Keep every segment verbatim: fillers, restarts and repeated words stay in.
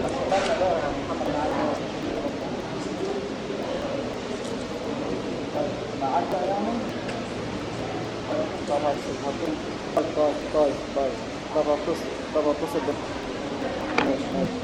طيب طيب طيب طب اتصل طب اتصل بك. ماشي ماشي.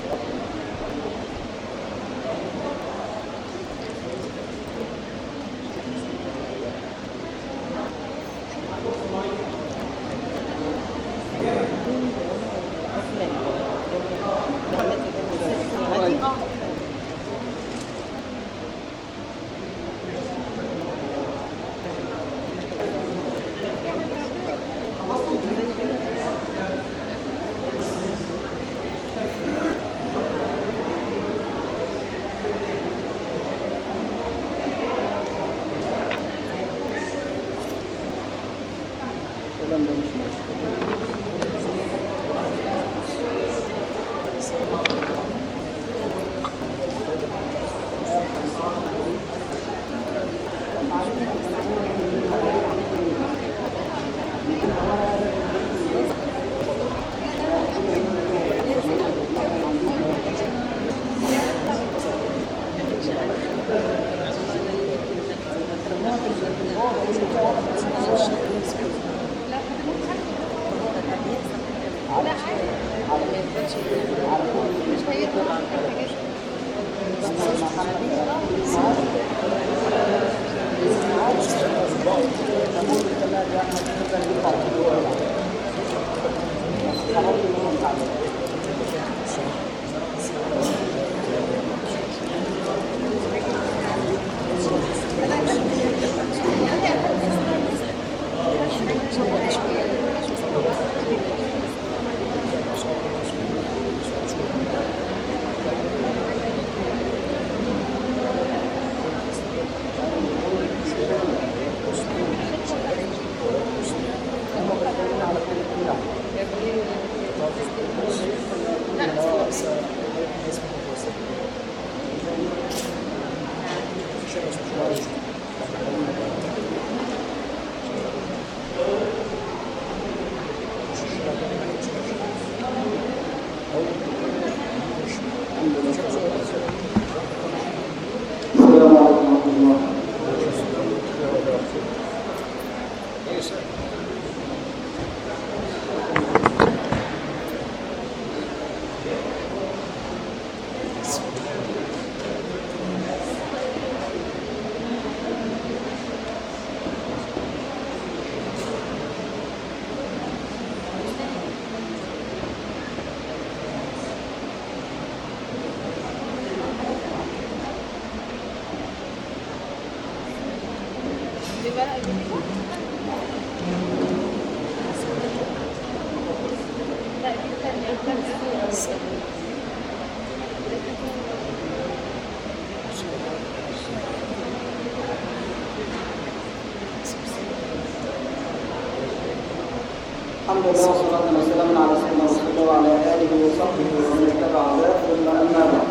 الحمد لله والصلاة والسلام على سيدنا رسول الله وعلى آله وصحبه ومن اتبع هداه ثم أما بعد.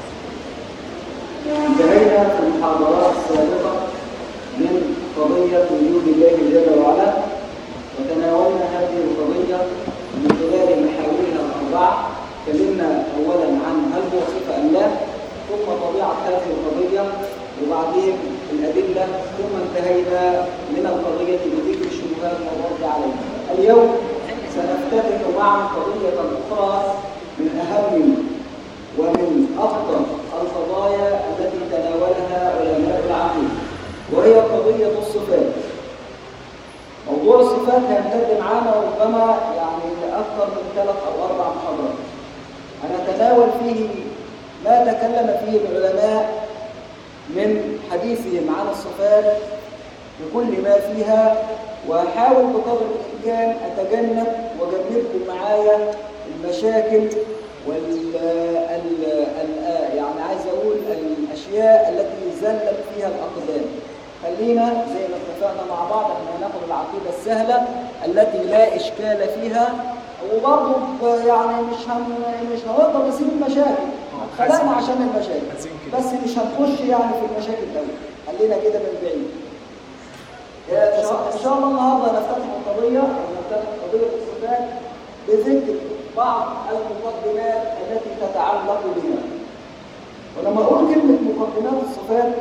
انتهينا في المحاضرات السابقة من قضية وجود الله جل وعلا، وتناولنا هذه القضية من خلال محاورها الأربعة. تكلمنا أولا عن هل هو صفة أم لا، ثم طبيعة هذه القضية، وبعدين الأدلة، ثم انتهينا من القضية بذكر الشبهات والرد عليها. اليوم سنفتتح معا قضية أخرى من أهم ومن أخطر القضايا التي تناولها علماء العقيدة، وهي قضية الصفات. موضوع الصفات هيمتد معانا ربما يعني لأكثر من ثلاث أو أربع محاضرات. هنتناول فيه ما تكلم فيه العلماء من حديثهم عن الصفات بكل ما فيها، وأحاول بقدر الإمكان أتجنب وأجنبكم معايا المشاكل وال ال ال يعني عايز أقول الأشياء التي زلت فيها الأقدام. خلينا زي ما اتفقنا مع بعض أن هناخد العقيدة السهلة التي لا إشكال فيها، وبرضه يعني مش هن مش هنقدر نسيب المشاكل، خلقنا عشان المشاكل بس مش هنخش يعني في المشاكل قوي، خلينا كده من بعيد. إن شاء الله النهارده نفتتح القضية نفتتح قضية الصفات بذكر بعض المقدمات التي تتعلق يتعلق بها. ولما أقول كلمة مقدمات الصفات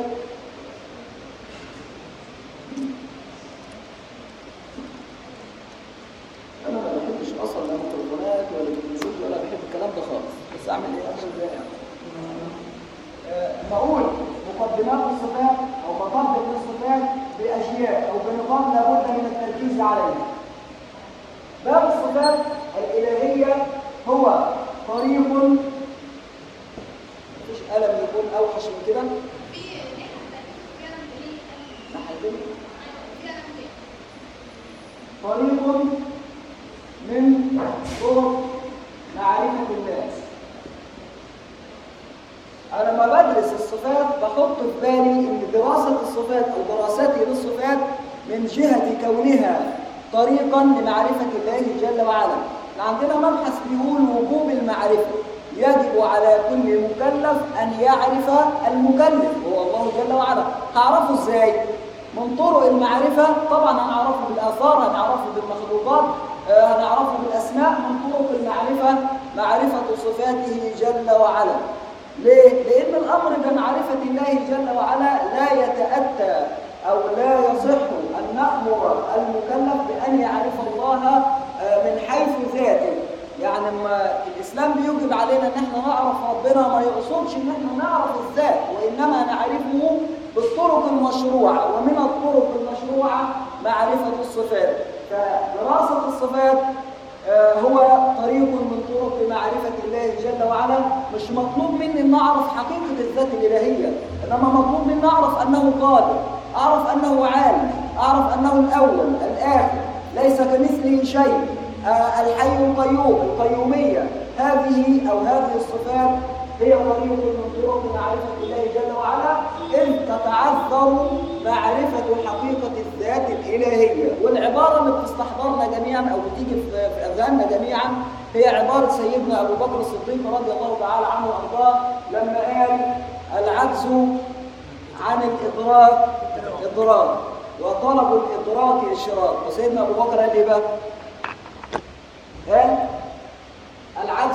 أنا ما بحبش أصلا لا ميكروفونات ولا تلفزيون ولا بحب الكلام ده خالص، بس أعمل إيه؟ أعمل إزاي يعني؟ بقول مقدمات الصفات أو بطبق الصفات بأشياء أو بنظام لابد من التركيز عليه. باب الصفات الإلهية هو طريق، مفيش قلم يكون أوحش من كده؟ طريق من طرق معرفة الله. أنا لما بدرس الصفات بحط في بالي إن دراسة الصفات أو دراستي للصفات من جهة كونها طريقا لمعرفة الله جل وعلا. عندنا مبحث بيقول وجوب المعرفة، يجب على كل مكلف أن يعرف المكلف هو الله جل وعلا. هعرفه إزاي؟ من طرق المعرفة طبعا هنعرفه بالآثار، هنعرفه بالمخلوقات، هنعرفه بالأسماء. من طرق المعرفة معرفة صفاته جل وعلا. ليه؟ لأن الأمر بمعرفة الله جل وعلا لا يتأتى أو لا يصح أن نأمر المكلف بأن يعرف الله من حيث ذاته. يعني ما الإسلام بيوجب علينا أن احنا نعرف ربنا، ما يقصدش أن احنا نعرف الذات، وإنما نعرفه بالطرق المشروعة، ومن الطرق المشروعة معرفة الصفات. فدراسة الصفات هو طريق من طرق معرفة الله جل وعلا. مش مطلوب مني أن أعرف حقيقة الذات الإلهية، إنما مطلوب مني أعرف أنه قادر، أعرف أنه عالم، أعرف أنه الأول الآخر ليس كمثله شيء، آه الحي القيوم، القيومية. هذه أو هذه الصفات هي طريق من طرق معرفة الله جل وعلا، إذ تتعذر معرفة حقيقة الذات الإلهية. والعبارة اللي بتستحضرنا جميعا أو بتيجي في أذهاننا جميعا هي عبارة سيدنا أبو بكر الصديق رضي الله تعالى عنه وأرضاه لما قال العجز عن الإدراك إدراك وطلب الإدراك إشراك. وسيدنا أبو بكر قال إيه بقى؟ قال العجز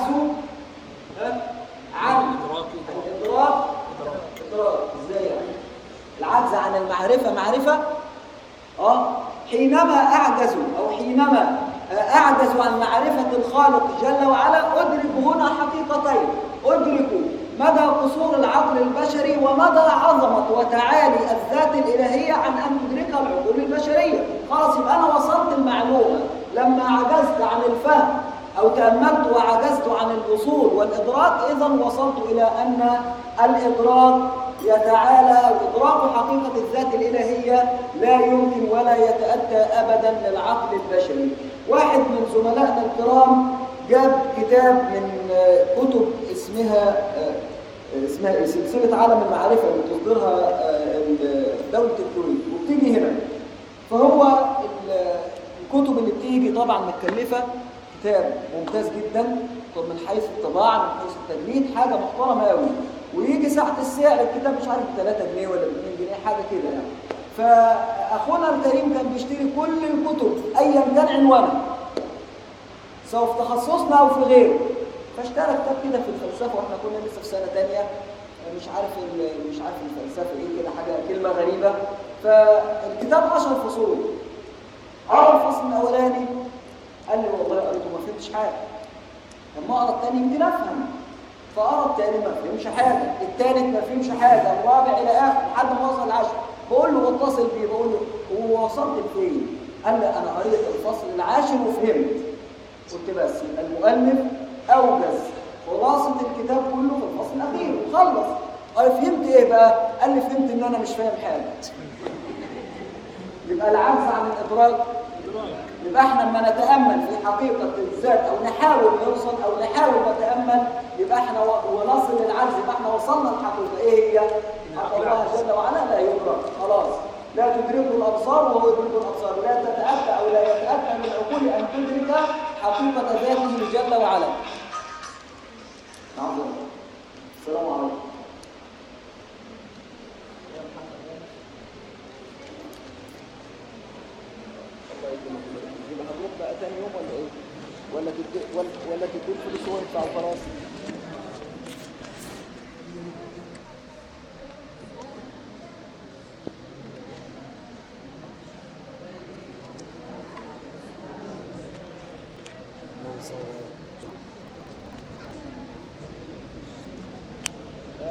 عن الإدراك إدراك. إزاي يعني؟ العجز عن المعرفة معرفة؟ آه حينما أعجز أو حينما أعجز عن معرفة الخالق جل وعلا أدرك هنا حقيقتين. أدرك مدى قصور العقل البشري ومدى عظمة وتعالي الذات الإلهية عن أن تدركها العقول البشرية. خلاص يبقى أنا وصلت المعلومة. لما عجزت عن الفهم أو تأملت وعجزت عن الوصول والإدراك، إذا وصلت إلى أن الإدراك يتعالى وإدراك حقيقة الذات الإلهية لا يمكن ولا يتأتى أبدا للعقل البشري. واحد من زملائنا الكرام جاب كتاب من كتب اسمها اسمها سلسلة عالم المعرفة اللي بتصدرها دولة الكويت وبتيجي هنا. فهو الكتب اللي بتيجي طبعا متكلفة، كتاب ممتاز جدا من حيث الطباعة من حيث التجميد، حاجة محترمة قوي. ويجي ساعة السعر الكتاب مش عارف ثلاثة جنيه ولا اثنين جنيه حاجة كده يعني. فأخونا الكريم كان بيشتري كل الكتب أيا كان عنوانها، سواء في تخصصنا أو في غيره. فاشترى كتاب كده في الفلسفة واحنا كنا لسه في سنة تانية، مش عارف مش عارف الفلسفة ايه كده، حاجة كلمة غريبة. فالكتاب عشر فصول. قرأ الفصل الأولاني قال لي والله قريته ما فهمتش حاجة. لما أقرأ الثاني يمكن أفهم. فقرأ الثاني ما فهمش حاجة، الثالث ما فهمش حاجة، الرابع إلى آخر لحد ما وصل العاشر. بقول له بتصل بيه بقول له هو وصلت لفين؟ قال لي أنا قريت الفصل العاشر وفهمت. قلت بس يبقى المؤلف أوجز خلاصة الكتاب كله في الفصل الأخير وخلص. قال فهمت إيه بقى؟ قال لي فهمت إن أنا مش فاهم حاجة. يبقى العجز عن الإدراك. يبقى احنا لما نتأمل في حقيقة الذات أو نحاول نوصل أو نحاول نتأمل، يبقى احنا ونصل للعجز، يبقى احنا وصلنا الحقيقة. إيه هي؟ حق الله جل وعلا لا يدرك. خلاص لا تدركه الأبصار وهو يدرك الأبصار. لا تتأتى أو لا يتأتى من العقول أن تدرك حقيقة ذاته جل وعلا. نعم. السلام عليكم. يبقى هنروح بقى تاني يوم ولا ايه؟ ولا تدي ولا ولا تدي الفلوس هو يدفع وخلاص؟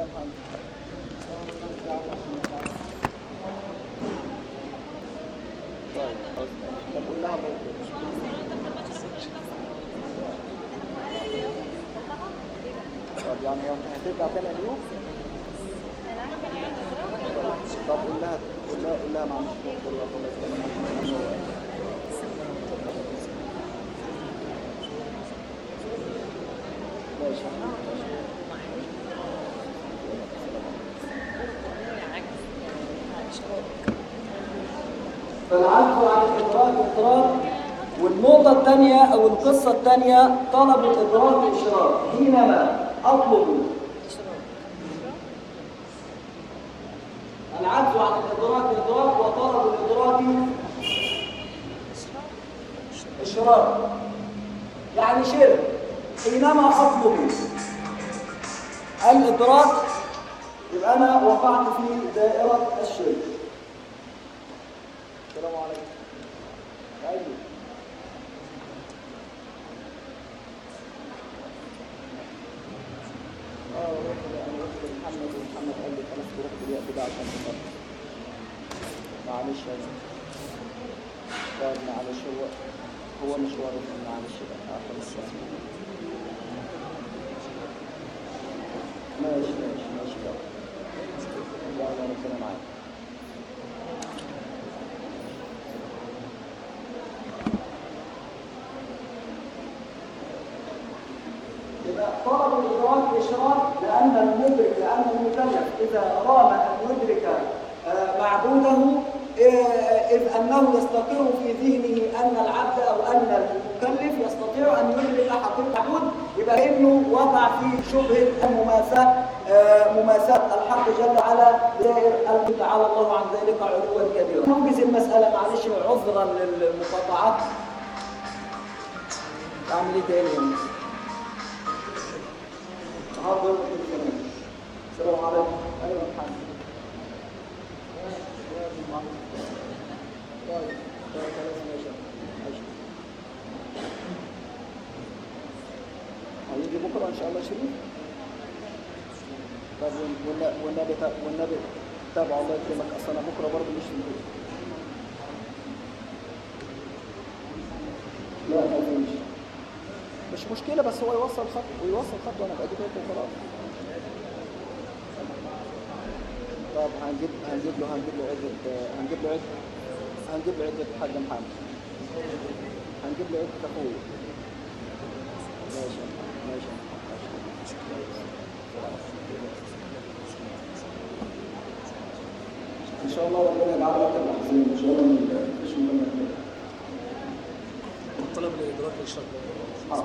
طيب خلاص طب قول لها برضه. طب يعني هترجع تاني اليوم؟ طب قول لها قول لها قول لها معلش فالعفو عن الإدراك إدراك. والنقطة الثانية أو القصة الثانية طلب الإدراك إشراك. حينما أطلب العجز عن الإدراك إدراك وطلب الإدراك إشراك يعني شرك. حينما أطلب الإدراك يبقى أنا وقعت في دائرة الشرك. السلام عليكم. أيوه اه رحت انا رحت لمحمد ومحمد قال لي خلاص تروح بالياء كده عشان تفرق. معلش انا طيب معلش هو هو مشوار معلش بقى خلاص ماشي ماشي ماشي بقى يلا ربنا معاك. طلب الإدراك إشراك لأن المدرك لأن المكلف إذا رام أن يدرك معبوده إذ أنه يستقر في ذهنه أن العبد أو أن المكلف يستطيع أن يدرك حقيقة المعبود يبقى إنه وقع في شبهة المماساة مماساة الحق جل وعلا بدائر الملك تعالى الله عن ذلك علوا كبيرا. ننجز المسألة معلش عذرا للمقاطعات. أعمل إيه تاني؟ السلام عليكم. ايوه محمد. طيب طيب خلاص ماشي ماشي. هيجي بكره ان شاء الله شريف. طب والنبي والنبي تابع الله يكرمك اصل انا بكره برضه مش في البيت. لا ما فيش. مش مشكله بس هو يوصل خط ويوصل خط وانا بقى كده وخلاص. طب هنجيب هنجيب له هنجيب له عدة هنجيب له عدة هنجيب له عدة الحاج محمد. هنجيب له عدة اخويا. ماشي ماشي ان شاء الله ربنا يجعل لك المحزين ان شاء الله مفيش مهم. طلب الادراك للشرط. اه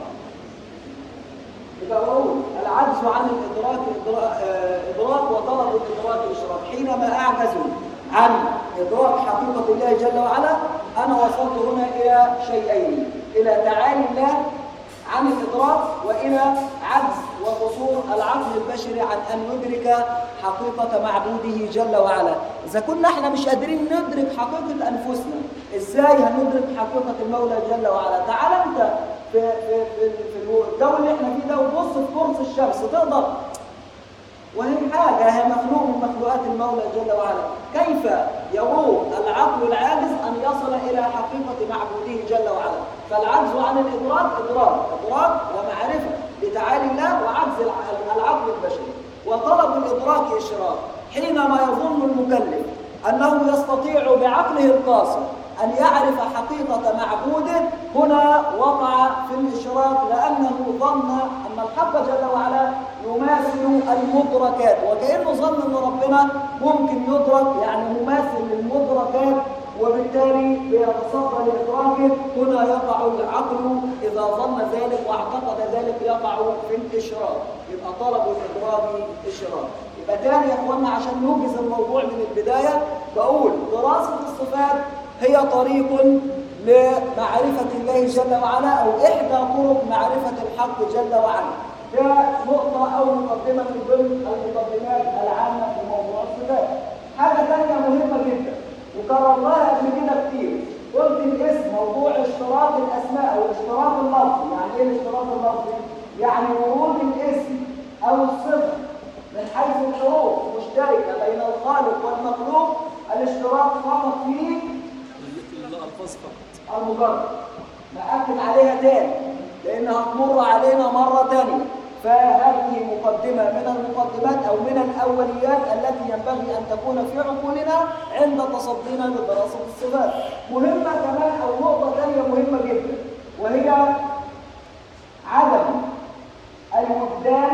يبقى بقول العجز عن الادراك ادراك وطلب الادراك اشراك. حينما اعجز عن ادراك حقيقه الله جل وعلا انا وصلت هنا الى شيئين: الى تعالي الله عن الادراك والى عجز وقصور العقل البشري عن ان ندرك حقيقه معبوده جل وعلا. اذا كنا احنا مش قادرين ندرك حقيقه انفسنا ازاي هندرك حقيقه المولى جل وعلا؟ تعال انت في في في, في الجو اللي احنا فيه ده وبص في قرص الشمس تقدر وهي حاجه هي مخلوق من مخلوقات المولى جل وعلا. كيف يروم العقل العاجز ان يصل الى حقيقه معبوده جل وعلا؟ فالعجز عن الادراك ادراك ادراك ومعرفه بتعالي الله وعجز العقل البشري. وطلب الادراك اشراك. حينما يظن المكلف انه يستطيع بعقله القاصر أن يعرف حقيقة معبوده هنا وقع في الإشراك لأنه ظن أن الحق جل وعلا يماثل المدركات وكأنه ظن أن ربنا ممكن يدرك يعني مماثل للمدركات وبالتالي بيتصدى لإدراكه. هنا يقع العقل إذا ظن ذلك واعتقد ذلك يقع في الإشراك. يبقى طلب الإدراك إشراك. يبقى تاني يا إخوانا عشان نوجز الموضوع من البداية بقول دراسة الصفات هي طريق لمعرفة الله جل وعلا أو إحدى طرق معرفة الحق جل وعلا. ده نقطة أو مقدمة من ضمن المقدمات العامة في موضوع الصفات. حاجة ثانية مهمة جدا وكررناها قبل كده كتير. قلت الاسم موضوع اشتراط الأسماء أو اشتراط اللفظ. يعني إيه الاشتراط اللفظي؟ يعني ورود الاسم أو الصفة من حيث شروط مشتركة بين الخالق والمخلوق الاشتراك فقط في الألفاظ فقط المجرد. نأكد عليها تاني لأنها تمر علينا مرة تانية. فهذه مقدمة من المقدمات أو من الأوليات التي ينبغي أن تكون في عقولنا عند تصدينا لدراسة الصفات. مهمة كمان أو نقطة ثانية مهمة جدا، وهي عدم الوجدان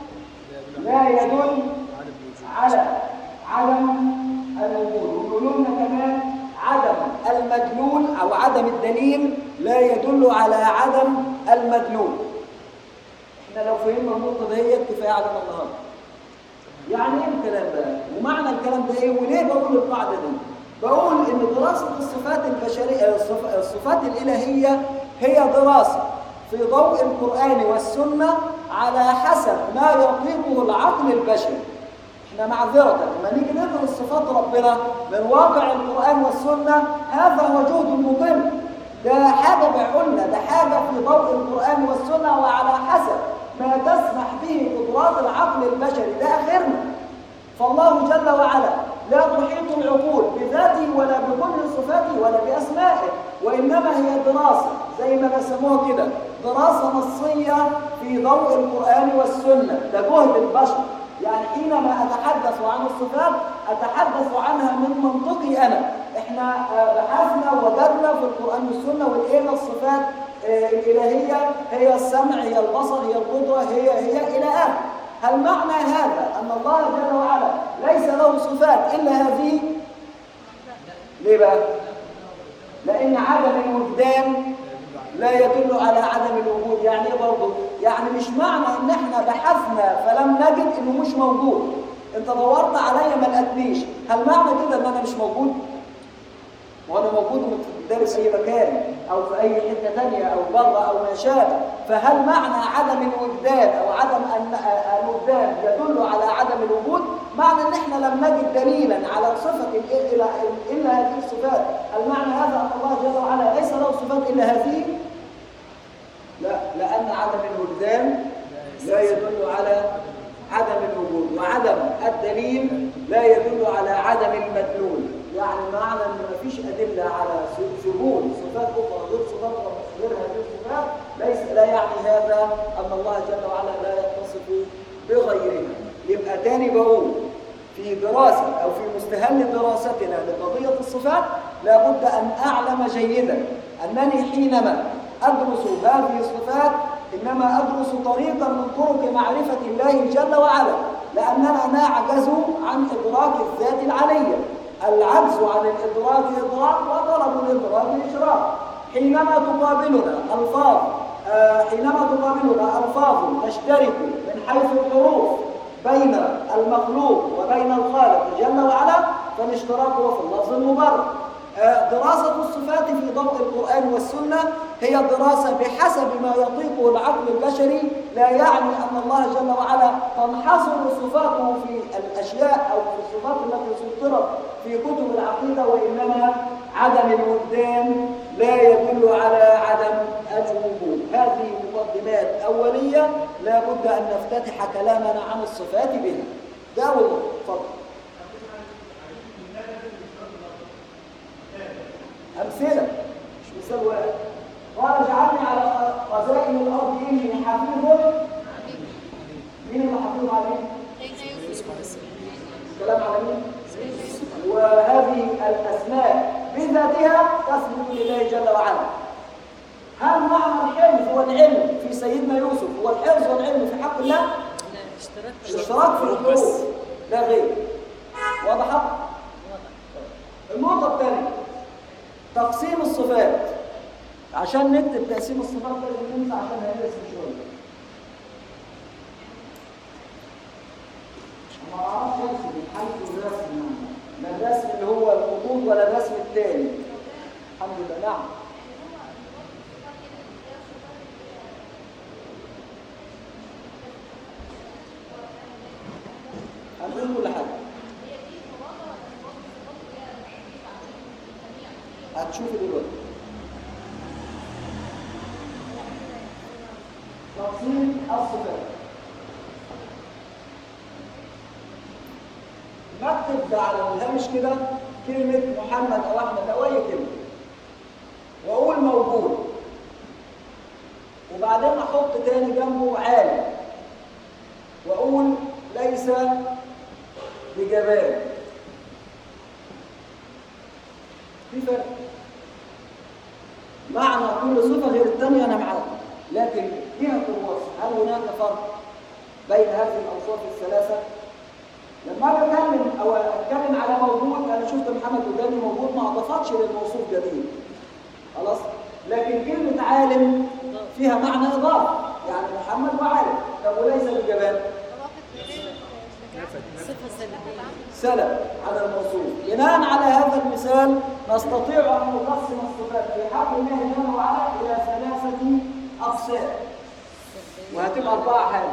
لا يدل على عدم الوجود. ويقولون كمان عدم المدلول أو عدم الدليل لا يدل على عدم المدلول. احنا لو فهمنا النقطة دي كفاية علينا النهارده. يعني ايه الكلام ده؟ ومعنى الكلام ده ايه؟ وليه بقول القاعدة دي؟ بقول ان دراسة الصفات البشرية الصفات الإلهية هي دراسة في ضوء القرآن والسنة على حسب ما يطيقه العقل البشري. احنا معذرة لما نيجي ندرس صفات ربنا من واقع القرآن والسنة هذا وجود مضل. ده حاجة بعقولنا، ده حاجة في ضوء القرآن والسنة وعلى حسب ما تسمح به قدرات العقل البشري، ده آخرنا. فالله جل وعلا لا تحيط العقول بذاته ولا بكل صفاته ولا بأسمائه، وإنما هي دراسة زي ما بسموها كده دراسة نصية في ضوء القرآن والسنة. ده جهد البشر. يعني حينما أتحدث عن الصفات أتحدث عنها من منطقي أنا. إحنا بحثنا ووجدنا في القرآن والسنة ولقينا الصفات الإلهية هي السمع، هي البصر، هي القدرة، هي هي إلى آخره. هل معنى هذا أن الله جل وعلا ليس له صفات إلا هذه؟ ليه بقى؟ لأن عدم الوجدان لا يدل على عدم الوجود. يعني ايه برضه؟ يعني مش معنى ان احنا بحثنا فلم نجد انه مش موجود. انت دورت عليا ما لقيتنيش، هل معنى كده ان انا مش موجود؟ وانا موجود ومتدرس في اي مكان او في اي حته ثانيه او بره او ما شابه. فهل معنى عدم الوجدان او عدم الوجدان يدل على عدم الوجود؟ معنى ان احنا لم نجد دليلا على صفه الا الا هذه الصفات. هل معنى هذا ان الله جل وعلا ليس له صفات الا هذه؟ لا، لان عدم الوجدان لا يدل على عدم الوجود، وعدم الدليل لا يدل على عدم المدلول. يعني معنى ان مفيش ادله على ثبوت صفات اخرى غير صفات غير هذه الصفات ليس لا يعني هذا ان الله جل وعلا لا يتصف بغيرها. يبقى تاني بقول في دراسه او في مستهل دراستنا لقضيه الصفات لابد ان اعلم جيدا انني حينما ادرس هذه الصفات انما ادرس طريقا من طرق معرفه الله جل وعلا، لاننا نعجز عن ادراك الذات العليه. العجز عن الإدراك إدراك وطلب الإدراك إشراك. حينما تقابلنا ألفاظ آه حينما تقابلنا ألفاظ تشترك من حيث الحروف بين المخلوق وبين الخالق جل وعلا فالاشتراك هو في اللفظ المبرر. آه دراسة الصفات في ضوء القرآن والسنة هي دراسة بحسب ما يطيقه العقل البشري، لا يعني أن الله جل وعلا تنحصر صفاته في الأشياء أو في الصفات التي سطرت في كتب العقيدة، وإنما عدم الوجدان لا يدل على عدم الوجود. هذه مقدمات أولية لا بد أن نفتتح كلامنا عن الصفات بها. ده أول نقطة. اتفضل. أمثلة مش مثال واحد. قال اجعلني على خزائن الأرض إني حفيظ. مين اللي حفيظ عليه؟ كلام على مين؟ وهذه الأسماء بذاتها تثبت لله جل وعلا. هل معنى الحفظ والعلم في سيدنا يوسف هو الحفظ والعلم في حق الله؟ الاشتراك في الحروف لا غير. واضح؟ النقطة الثانية تقسيم الصفات. عشان نكتب تقسيم الصفات لازم ننسى عشان هنرسم شوية. ما اعرفش ارسم من حيث الرسم، لا الرسم اللي هو الخطوط ولا الرسم الثاني. الحمد لله. نعم. هنقول كل حاجة. هتشوفي دلوقتي. تقسيم الصفات. نكتب على الهامش كده كلمة محمد أو أحمد أو أي كلمة وأقول موجود، وبعدين أحط تاني جنبه عالم وأقول ليس بجبان. في فرق، معنى كل صفة غير الثانية أنا معاك، لكن جهة الوصف هل هناك فرق بين هذه الأوصاف الثلاثة؟ لما أجي أتكلم أو أتكلم على موجود، أنا شفت محمد قدامي موجود ما أضافتش للموصوف جديد، خلاص؟ لكن كلمة عالم فيها معنى إضافة، يعني محمد وعالم، طب وليس بجبان؟ سلب على الموصوف. بناء على هذا المثال نستطيع أن نقسم الصفات في حق الله جل وعلا إلى ثلاثة أقسام، وهتبقى أربعة حاجة.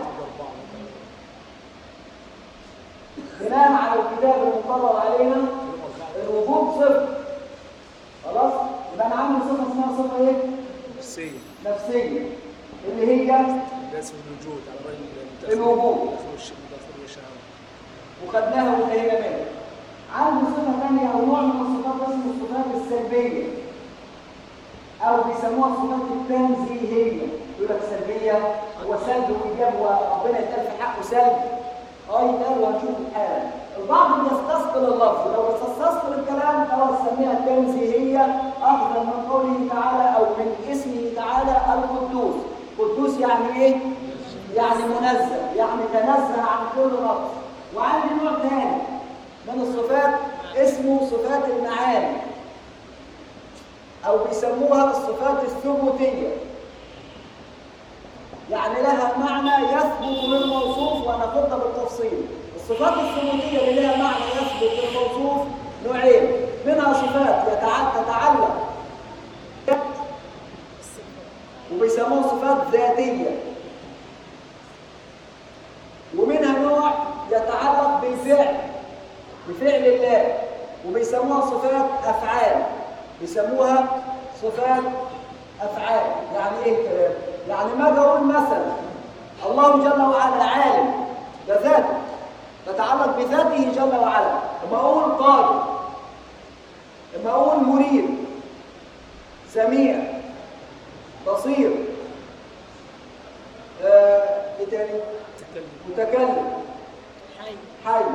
بناء على الكتاب المقرر علينا الوجود صفر، خلاص؟ يبقى أنا عندي صفة اسمها صفة إيه؟ نفسية. نفسية اللي هي ده اسم الوجود على رأي الوجود، الشهوة، وخدناها وانتهينا منها. عنده صفة ثانية أو نوع من الصفات اسمه الصفات السلبية، أو بيسموها الصفات التنزيهية. يقول لك سلبية هو سلب وإيجاب، وربنا يتقال في حقه سلب. أه يتقال وهنشوف الحالة. البعض بيستثقل اللفظ، لو بيستثقل الكلام خلاص سميها التنزيهية، أخذا من قوله تعالى أو من اسمه تعالى القدوس. قدوس يعني إيه؟ يعني منزه، يعني تنزه عن كل نقص. وعندي نوع ثاني من الصفات اسمه صفات المعاني، أو بيسموها الصفات الثبوتية، يعني لها معنى يثبت للموصوف، وناخدها بالتفصيل. الصفات الثبوتية اللي لها معنى يثبت للموصوف نوعين، منها صفات تتعلق وبيسموها صفات ذاتية، ومنها نوع يتعلق بالفعل بفعل الله، وبيسموها صفات أفعال، بيسموها صفات أفعال. يعني إيه الكلام؟ يعني ما أقول مثلا الله جل وعلا عالم، ده ذاته تتعلق بذاته جل وعلا. لما أقول قادر، لما أقول مريد، سميع، بصير، آه، إيه تاني؟ متكلم، حي، حي،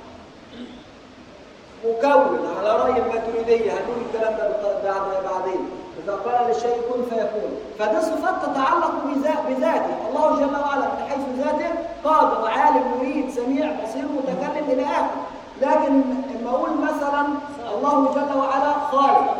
مكون على رأي الماتريدية، هنقول الكلام ده بعد بعدين. إذا قال للشيء كن فيكون، فدي صفات تتعلق بذاته الله جل وعلا من حيث ذاته، قادر، عالم، مريد، سميع، بصير، متكلم إلى آخره. لكن لما أقول مثلا الله جل وعلا خالق،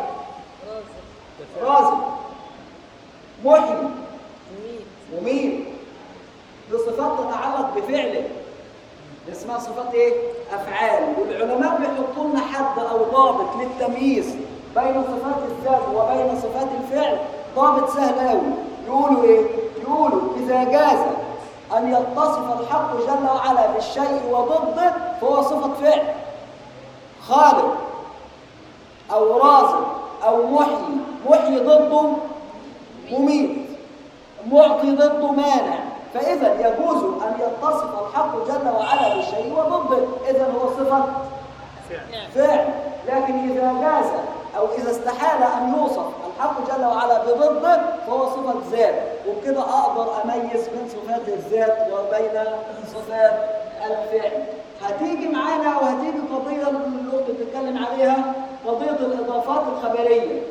رازق، محيي، مميت، دي صفات تتعلق بفعله، اسمها صفات ايه؟ افعال. والعلماء بيحطوا لنا حد او ضابط للتمييز بين صفات الذات وبين صفات الفعل، ضابط سهل قوي. يقولوا ايه؟ يقولوا اذا جاز ان يتصف الحق جل وعلا بالشيء وضده فهو صفه فعل، خالق او رازق او محيي، محيي ضده مميت، معطي ضده مانع، فإذا يجوز أن يتصف الحق جل وعلا بالشيء وضده، إذا هو صفة فعل. لكن إذا جاز أو إذا استحال أن يوصف الحق جل وعلا بضده فهو صفة ذات، وبكده أقدر أميز بين صفات الذات وبين صفات الفعل. هتيجي معانا وهتيجي قضية اللي كنت بتتكلم عليها، قضية الإضافات الخبرية.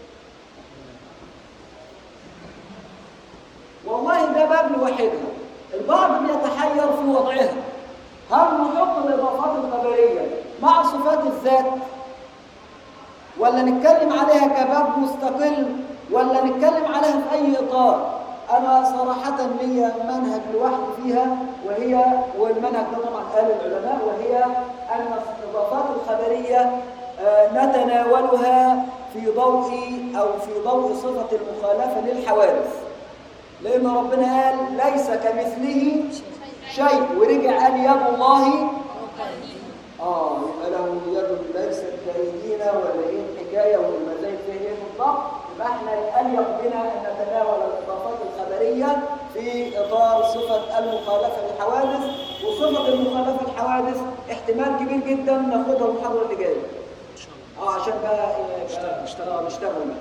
والله ده باب لوحدها، البعض بيتحير في وضعها. هل نحط الإضافات الخبرية مع صفات الذات، ولا نتكلم عليها كباب مستقل، ولا نتكلم عليها في أي إطار؟ أنا صراحة لي منهج لوحدي فيها، وهي والمنهج ده طبعا قال العلماء، وهي أن الإضافات الخبرية نتناولها في ضوء أو في ضوء صفة المخالفة للحوادث، لأن ربنا قال ليس كمثله شيء، ورجع قال يد الله آه يبقى له يد ليست كأيدينا، ولا إيه الحكاية والمزايد فيها إيه بالضبط؟ يبقى إحنا يألق بنا أن نتناول الإضافات الخبرية في إطار صفة المخالفة للحوادث. وصفة المخالفة للحوادث احتمال كبير جدا ناخدها المحاضره اللي جايه ان شاء الله. اه عشان بقى نشتغل- نشتغل. اه نشتغل بقى.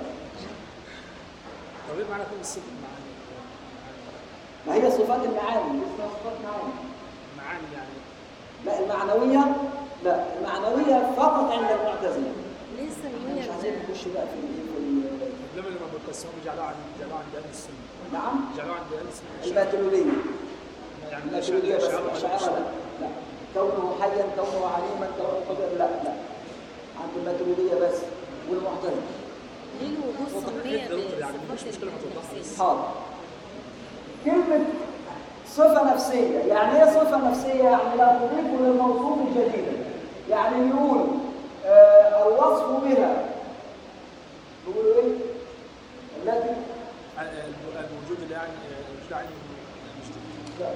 طب ايه معنى كلمه صفه معاني؟ ما هي صفات المعاني دي اسمها صفات معاني. معاني يعني لا المعنويه لا المعنويه فقط عند المعتزله. ليه سموها مش عايزين نخش بقى في ال- في ال- لما لما بيقسموا جعلوها عند جعلوها عند اهل السنه. نعم جعلوها عند اهل السنه. الماتريديه. يعني الماتريديه بس الأشاعرة- الاشاعره لا لا كونه حيا كونه عليما كونه قدر لا لا عند الماتريديه بس والمعتزله. ليه الوجود سمي يعني مفيش مشكله ما توضحها بس. حاضر. كلمة صفة نفسية، يعني ايه صفة نفسية؟ يعني لا تضيف للموصوف جديدا. يعني يقول آه الوصف بها يقولوا ايه؟ التي الوجود اللي يعني الوجود عين لا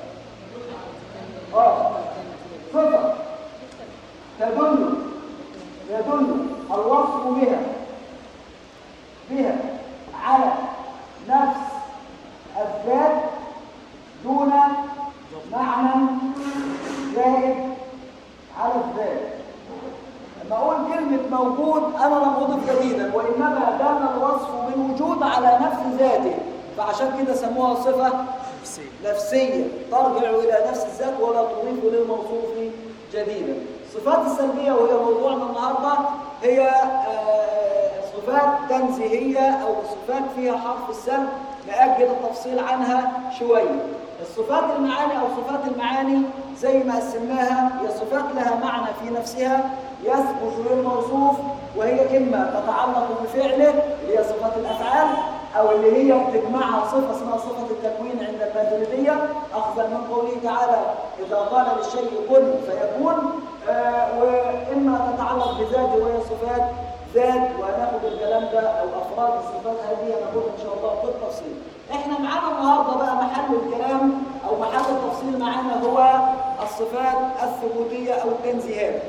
اه صفة تدل يدل الوصف بها بها على نفس الذات دون معنى زائد على الذات. لما اقول كلمة موجود انا لم اضف جديدا وانما دل الوصف بالوجود على نفس ذاته، فعشان كده سموها صفة نفسيه. نفسية ترجع إلى نفس الذات ولا تضيف للموصوف جديدا. الصفات السلبية وهي موضوعنا النهاردة هي آه، صفات تنزيهية أو صفات فيها حرف السلب، نأجل التفصيل عنها شوية. الصفات المعاني أو صفات المعاني زي ما قسمناها هي صفات لها معنى في نفسها يثبت للموصوف، وهي إما تتعلق بفعله اللي هي صفات الأفعال، أو اللي هي بتجمعها صفة اسمها صفة التكوين عند الماتريدية، أخذا من قوله تعالى إذا قال للشيء كن فيكون، آه وإما تتعلق بذاته وهي صفات ذات، وهناخد الكلام ده أو أفراد الصفات هذه هناخدها إن شاء الله بالتفصيل. إحنا معانا النهارده بقى محل الكلام أو محل التفصيل معانا هو الصفات الثبوتية أو التنزيهات.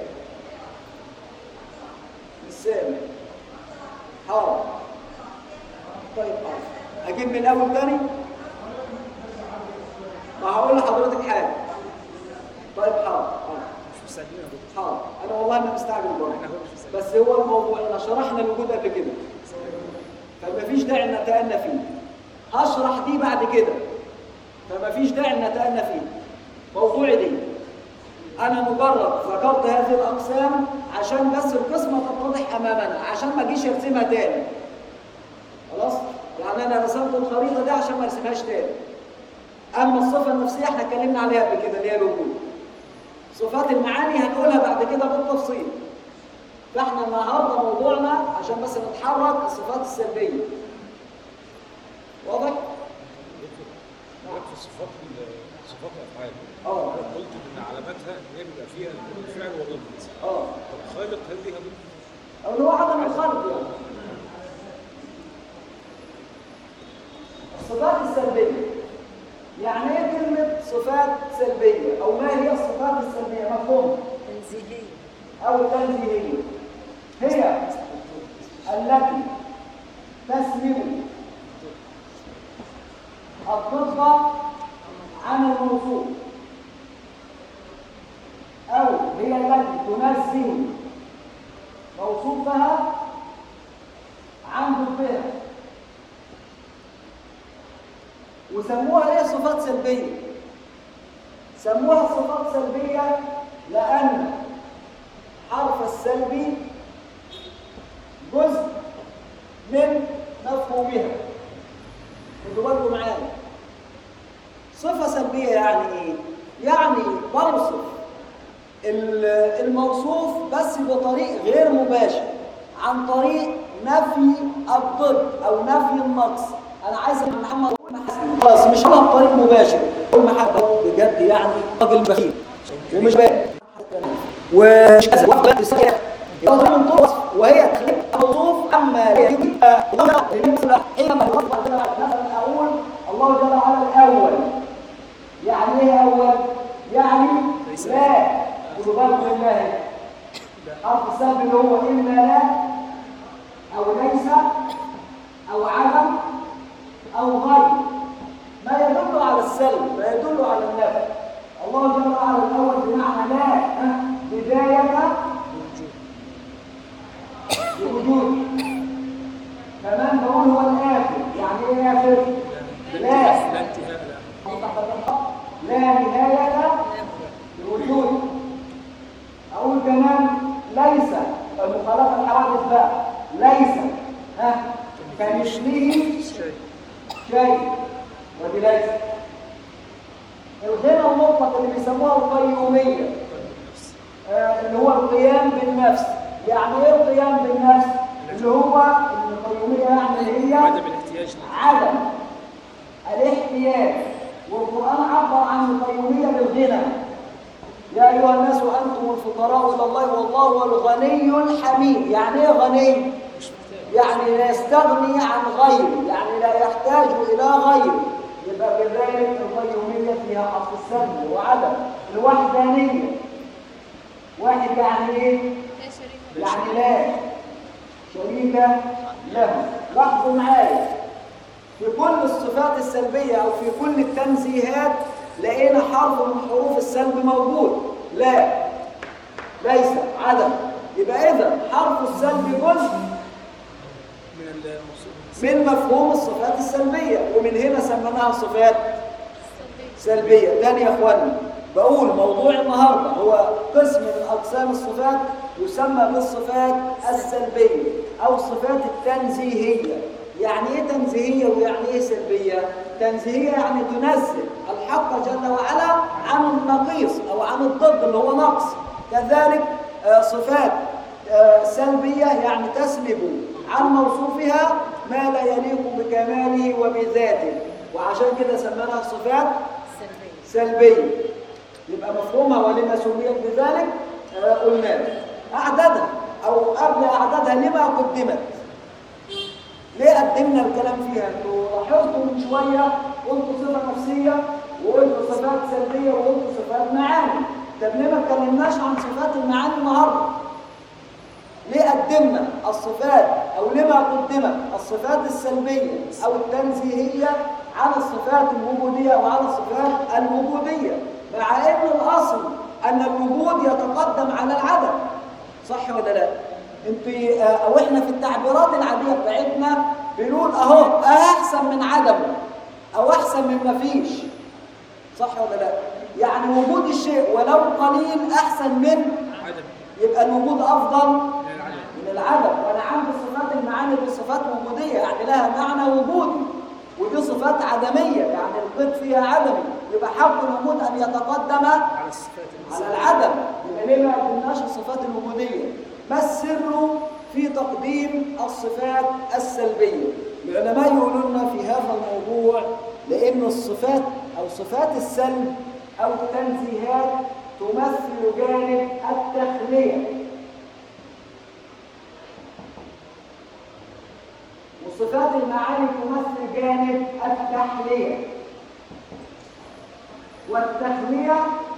السامع حاضر. طيب حاضر. أجيب من الأول تاني؟ ما هقول لحضرتك حاجة. طيب حاضر حاضر. مش مستعجلين يا دكتور. حاضر. أنا والله ما مستعجل برضه. احنا هو مش مستعجلين. بس هو الموضوع احنا شرحنا الوجود قبل كده. فما فيش داعي نتأنى فيه. هشرح دي بعد كده. فما فيش داعي نتأنى فيه. موضوعي دي. أنا مجرد ذكرت هذه الأقسام عشان بس القسمة تتضح أمامنا، عشان ما أجيش أرسمها تاني. خلاص؟ يعني أنا رسمت الخريطة دي عشان ما أرسمهاش تاني. أما الصفة النفسية احنا اتكلمنا عليها قبل كده اللي هي الوجود. صفات المعاني هنقولها بعد كده بالتفصيل. فاحنا النهارده موضوعنا عشان بس نتحرك الصفات السلبية. واضح؟ في صفات صفات الافعال اه انا قلت ان علاماتها ان هي بيبقى فيها الفعل وضد. اه الخالق هل ليها ضد؟ أو اللي هو عدم الخلق يعني. الصفات السلبية. يعني ايه كلمة صفات سلبية؟ أو ما هي الصفات السلبية؟ مفهوم؟ تنزيهية أو التنزيهية. هي التي تسلب الضد عن الموصوف، أو هي التي تنزه موصوفها عن ضدها. وسموها ايه صفات سلبية؟ سموها صفات سلبية لأن حرف السلبي جزء من مفهومها. خدوا بالكم معايا. صفة سلبية يعني ايه؟ يعني بوصف الموصوف بس بطريق غير مباشر، عن طريق نفي الضد او نفي النقص. انا عايز محمد خلاص مش هو بطريق مباشر، اقول محمد بجد يعني راجل بخيل ومش باين ومش كذا وافضل يصير يقدر من طرق وهي تخليك موصوف عما يجب حينما مثلا اقول الله جل وعلا الاول. يعني ايه اول؟ يعني لا. خدوا بالكم الله حرف السلب اللي هو اما لا او ليس او عدم او غير، ما يدل على السلب، ما يدل على النفي. الله جل وعلا الاول بمعنى لا بذاته ليس المخالفة الحوادث بقى ليس ها كمثله شيء ودي ليس. الغنى المطلق اللي بيسموها القيومية آه اللي هو القيام بالنفس. يعني ايه القيام بالنفس؟ اللي هو القيومية يعني اللي هي عدم الاحتياج عدم الاحتياج. والقرآن عبر عن القيومية بالغنى. يا أيها الناس أنتم الفقراء إلى الله والله هو الغني الحميد. يعني إيه غني؟ يعني لا يستغني عن غيره، يعني لا يحتاج إلى غيره. يبقى كذلك القيومية فيها حرف السلب وعدم الوحدانية. واحد يعني إيه؟ يعني لا شريك له. لاحظوا معايا في كل الصفات السلبية أو في كل التنزيهات لقينا حرف من حروف السلب موجود. لا ليس عدم. يبقى إذا حرف السلب جزء من مفهوم الصفات السلبية، ومن هنا سميناها صفات سلبية. تاني يا أخواني بقول موضوع النهاردة هو قسم من أقسام الصفات يسمى بالصفات السلبية أو الصفات التنزيهية. يعني إيه تنزيهية ويعني إيه سلبية؟ تنزيهية يعني تنزه الحق جل وعلا عن النقيص أو عن الضد اللي هو نقص. كذلك صفات سلبية يعني تسلب عن موصوفها ما لا يليق بكماله وبذاته، وعشان كده سميناها صفات سلبية. يبقى مفهومها ولما سميت بذلك آه قلنا أعدادها أو قبل أعدادها لما قدمت. ليه قدمنا الكلام فيها؟ انتوا لاحظتوا من شوية قلتوا صفة نفسية وقلتوا صفات سلبية وقلتوا صفات معاني. طب ليه ما اتكلمناش عن صفات المعاني النهارده؟ ليه قدمنا الصفات أو لما قدمت الصفات السلبية أو التنزيهية على الصفات الوجودية أو على الصفات الوجودية، مع أن الأصل أن الوجود يتقدم على العدم؟ صح ولا لا؟ انت أو إحنا في التعبيرات العادية بتاعتنا بنقول أهو أحسن من عدمه أو أحسن من ما فيش. صح ولا لا؟ يعني وجود الشيء ولو قليل أحسن من عدم. يبقى الوجود أفضل من العدم. وأنا عندي صفات المعاني دي صفات وجودية يعني لها معنى وجودي، ودي صفات عدمية يعني القيد فيها عدمي. يبقى حق الوجود أن يتقدم على العدم. يبقى ليه ما قدمناش الصفات الوجودية؟ ما السر في تقديم الصفات السلبية؟ العلماء يقولون لنا في هذا الموضوع لأن الصفات أو صفات السلب أو التنزيهات تمثل جانب التخلية، وصفات المعاني تمثل جانب التحلية. والتخلية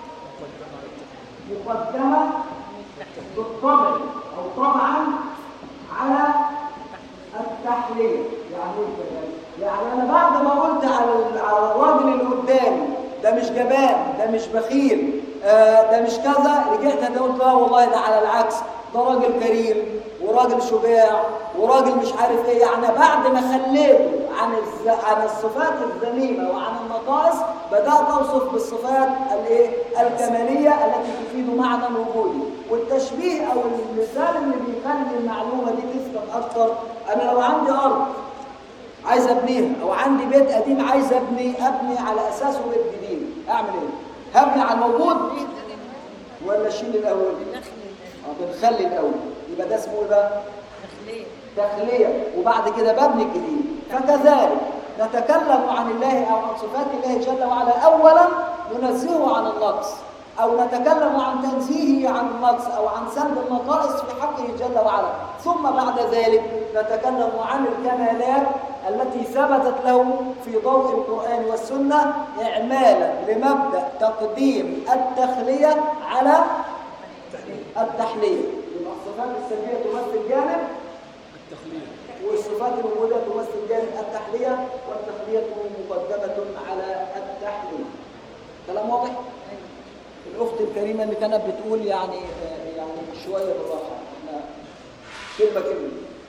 مقدمة بالطبع أو طبعا على التحلية. يعني ايه؟ يعني أنا بعد ما قلت على على الراجل اللي قدامي ده مش جبان، ده مش بخيل، آه ده مش كذا، رجعت انا قلت لا والله ده على العكس، ده راجل كريم وراجل شجاع وراجل مش عارف ايه. يعني بعد ما خليته عن الز... عن الصفات الذميمه وعن النقائص بدات اوصف بالصفات الايه الكماليه التي تفيد معنى وجودي. والتشبيه او المثال اللي بيخلي المعلومه دي تثبت اكتر، انا لو عندي ارض عايز ابنيها او عندي بيت قديم عايز ابني ابني على اساسه بيت جديد، اعمل ايه؟ هبني على الموجود ولا اشيل الاول؟ اه بنخلي الاول. يبقى ده اسمه ايه بقى؟ تخليه. تخليه. وبعد كده ببني الجديد. فكذلك نتكلم عن الله او عن صفات الله جل وعلا، اولا ننزهه عن النقص او نتكلم عن تنزيهه عن النقص او عن سلب النقائص في حقه جل وعلا، ثم بعد ذلك نتكلم عن الكمالات التي ثبتت له في ضوء القرآن والسنة إعمالا لمبدأ تقديم التخلية على التحلية. يبقى الصفات السلبية تمثل جانب التخلية، والصفات الوجودية تمثل جانب التحلية، والتخلية مقدمة على التحلية. كلام واضح؟ الأخت الكريمة اللي كانت بتقول يعني يعني شوية بالراحة، احنا كلمة كلمة.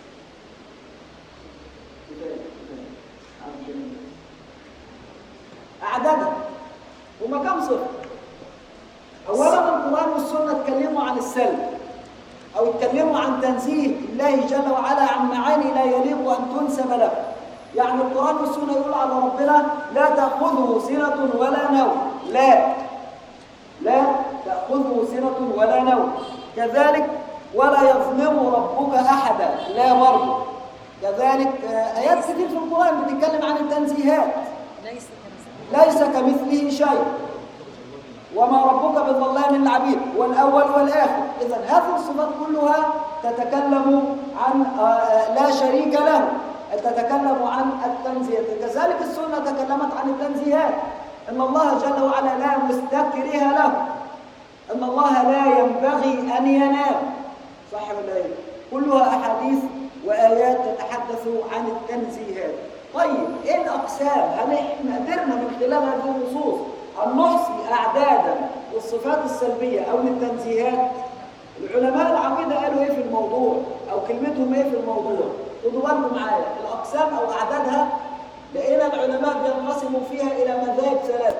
أعدادها هما كم صفة؟ أولا القرآن والسنة اتكلموا عن السلب أو اتكلموا عن تنزيه الله جل وعلا عن معاني لا يليق أن تنسب له. يعني القرآن والسنة يقول على ربنا لا تأخذه سنة ولا نوم، لا لا تأخذه سنة ولا نوم. كذلك ولا يظلم ربك أحدا، لا برضه. كذلك آيات كثير في القرآن بتتكلم عن التنزيهات. ليس كمثله ليس كمثله شيء وما ربك بظلام للعبيد، والأول والآخر. إذن هذه الصفات كلها تتكلم عن لا شريك له، تتكلم عن التنزيهات. كذلك السنة تكلمت عن التنزيهات، إن الله جل وعلا لا مستكره له، إن الله لا ينبغي أن ينام، صح ولا إيه؟ كلها أحاديث وآيات تتحدث عن التنزيهات. طيب إيه الأقسام؟ هل إحنا قدرنا من خلال هذه النصوص أن نحصي أعدادا للصفات السلبية أو للتنزيهات؟ العلماء العقيدة قالوا إيه في الموضوع؟ أو كلمتهم إيه في الموضوع؟ خدوا بالكم معايا، الأقسام أو أعدادها لقينا العلماء بينقسموا فيها إلى مذاهب ثلاثة.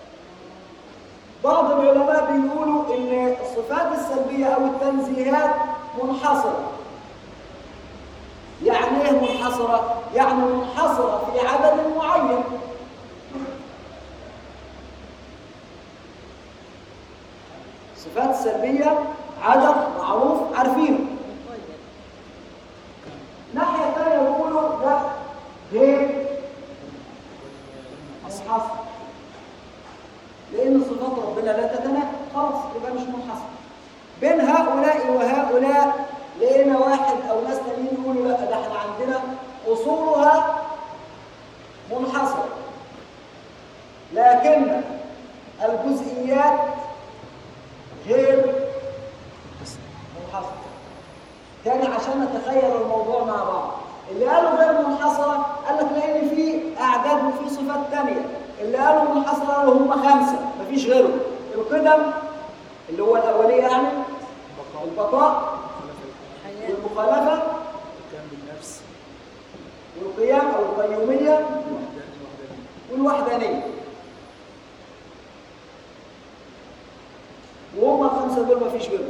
بعض العلماء بيقولوا إن الصفات السلبية أو التنزيهات منحصرة. يعني إيه منحصرة؟ يعني منحصرة في عدد معين. الصفات السلبية عدد معروف عارفينه. ناحية ثانية يقولوا لا، غير منحصر، لأن صفات ربنا لا تتناهى، خلاص يبقى مش منحصر. بين هؤلاء وهؤلاء لقينا واحد أو ناس تانيين يقولوا لا، ده احنا عندنا أصولها منحصرة، لكن الجزئيات غير منحصرة. تاني عشان نتخيل الموضوع مع بعض، اللي قالوا غير منحصرة قال لك لأن في أعداد وفي صفات تانية. اللي قالوا منحصرة قالوا هم خمسة مفيش غيرهم: القدم اللي هو الأولية يعني، البقاء والمخالفة القيام بالنفس والقيام أو القيومية والوحدانية. وهم الخمسة دول مفيش غيرهم.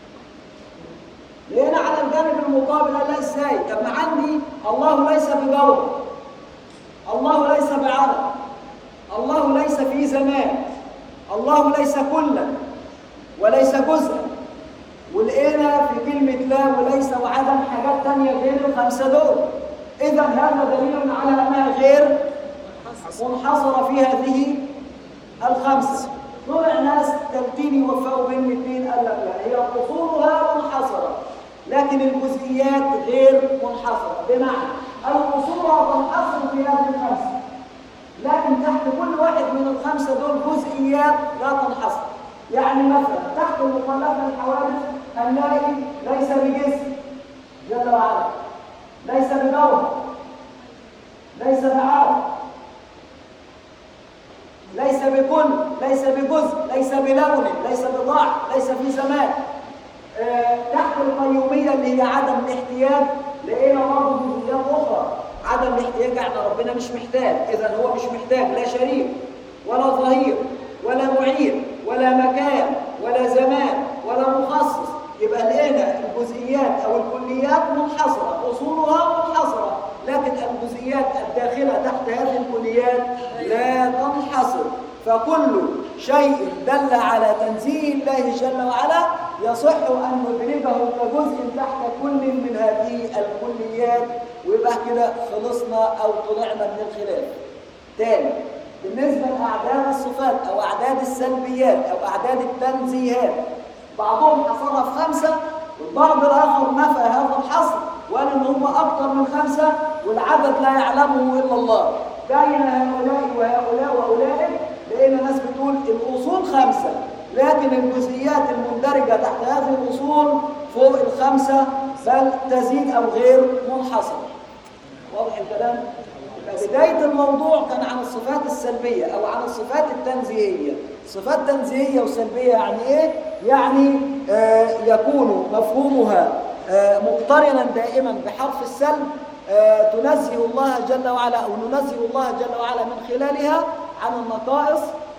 لقينا على الجانب المقابل قال لا، ازاي؟ طب ما عندي الله ليس بجوهر، الله ليس بعرض، الله ليس في زمان، الله ليس كلا وليس جزءا. ولقينا في كلمة لا وليس وعدم حاجات تانية غير الخمسة دول. إذا هذا دليل على أنها غير منحصرة في هذه الخمسة. طلع ناس تلتين يوفقوا بين الاثنين، قال لك لا، هي أصولها منحصرة لكن الجزئيات غير منحصرة. بمعنى الأصول تنحصر في هذه الخمسة، لكن تحت كل واحد من الخمسة دول جزئيات لا تنحصر. يعني مثلا تحت المخالفة الحوادث هنلاقي ليس بجسم جل وعلا، ليس بجوهر، ليس بعرض، ليس بكل، ليس بجزء، ليس بلون، ليس بضاع، ليس في زمان. أه تحت القيومية اللي هي عدم الاحتياج لقينا برضه جزئيات أخرى. عدم الاحتياج يعني ربنا مش محتاج، إذا هو مش محتاج لا شريك ولا ظهير ولا معين ولا مكان ولا زمان ولا مخصص. يبقى لقينا الجزئيات أو الكليات منحصرة، أصولها منحصرة، لكن الجزئيات الداخلة تحت هذه الكليات لا تنحصر. فكل شيء دل على تنزيه الله جل وعلا يصح أن ندركه كجزء تحت كل من هذه الكليات، ويبقى كده خلصنا أو طلعنا من الخلاف. تاني، بالنسبة لأعداد الصفات أو أعداد السلبيات أو أعداد التنزيهات، بعضهم حصرها في خمسة والبعض الآخر نفى هذا الحصر وقال إن هم أكثر من خمسة والعدد لا يعلمه إلا الله. بين هؤلاء وهؤلاء وأولئك لقينا ناس بتقول الأصول خمسة، لكن الجزئيات المندرجة تحت هذه الأصول فوق الخمسة بل تزيد أو غير منحصرة. واضح الكلام؟ بداية الموضوع كان عن الصفات السلبية أو عن الصفات التنزيهية. صفات تنزيهية وسلبية يعني إيه؟ يعني آه يكون مفهومها آه مقترنا دائما بحرف السلب، آه تنزه الله جل وعلا أو ننزه الله جل وعلا من خلالها عن النقائص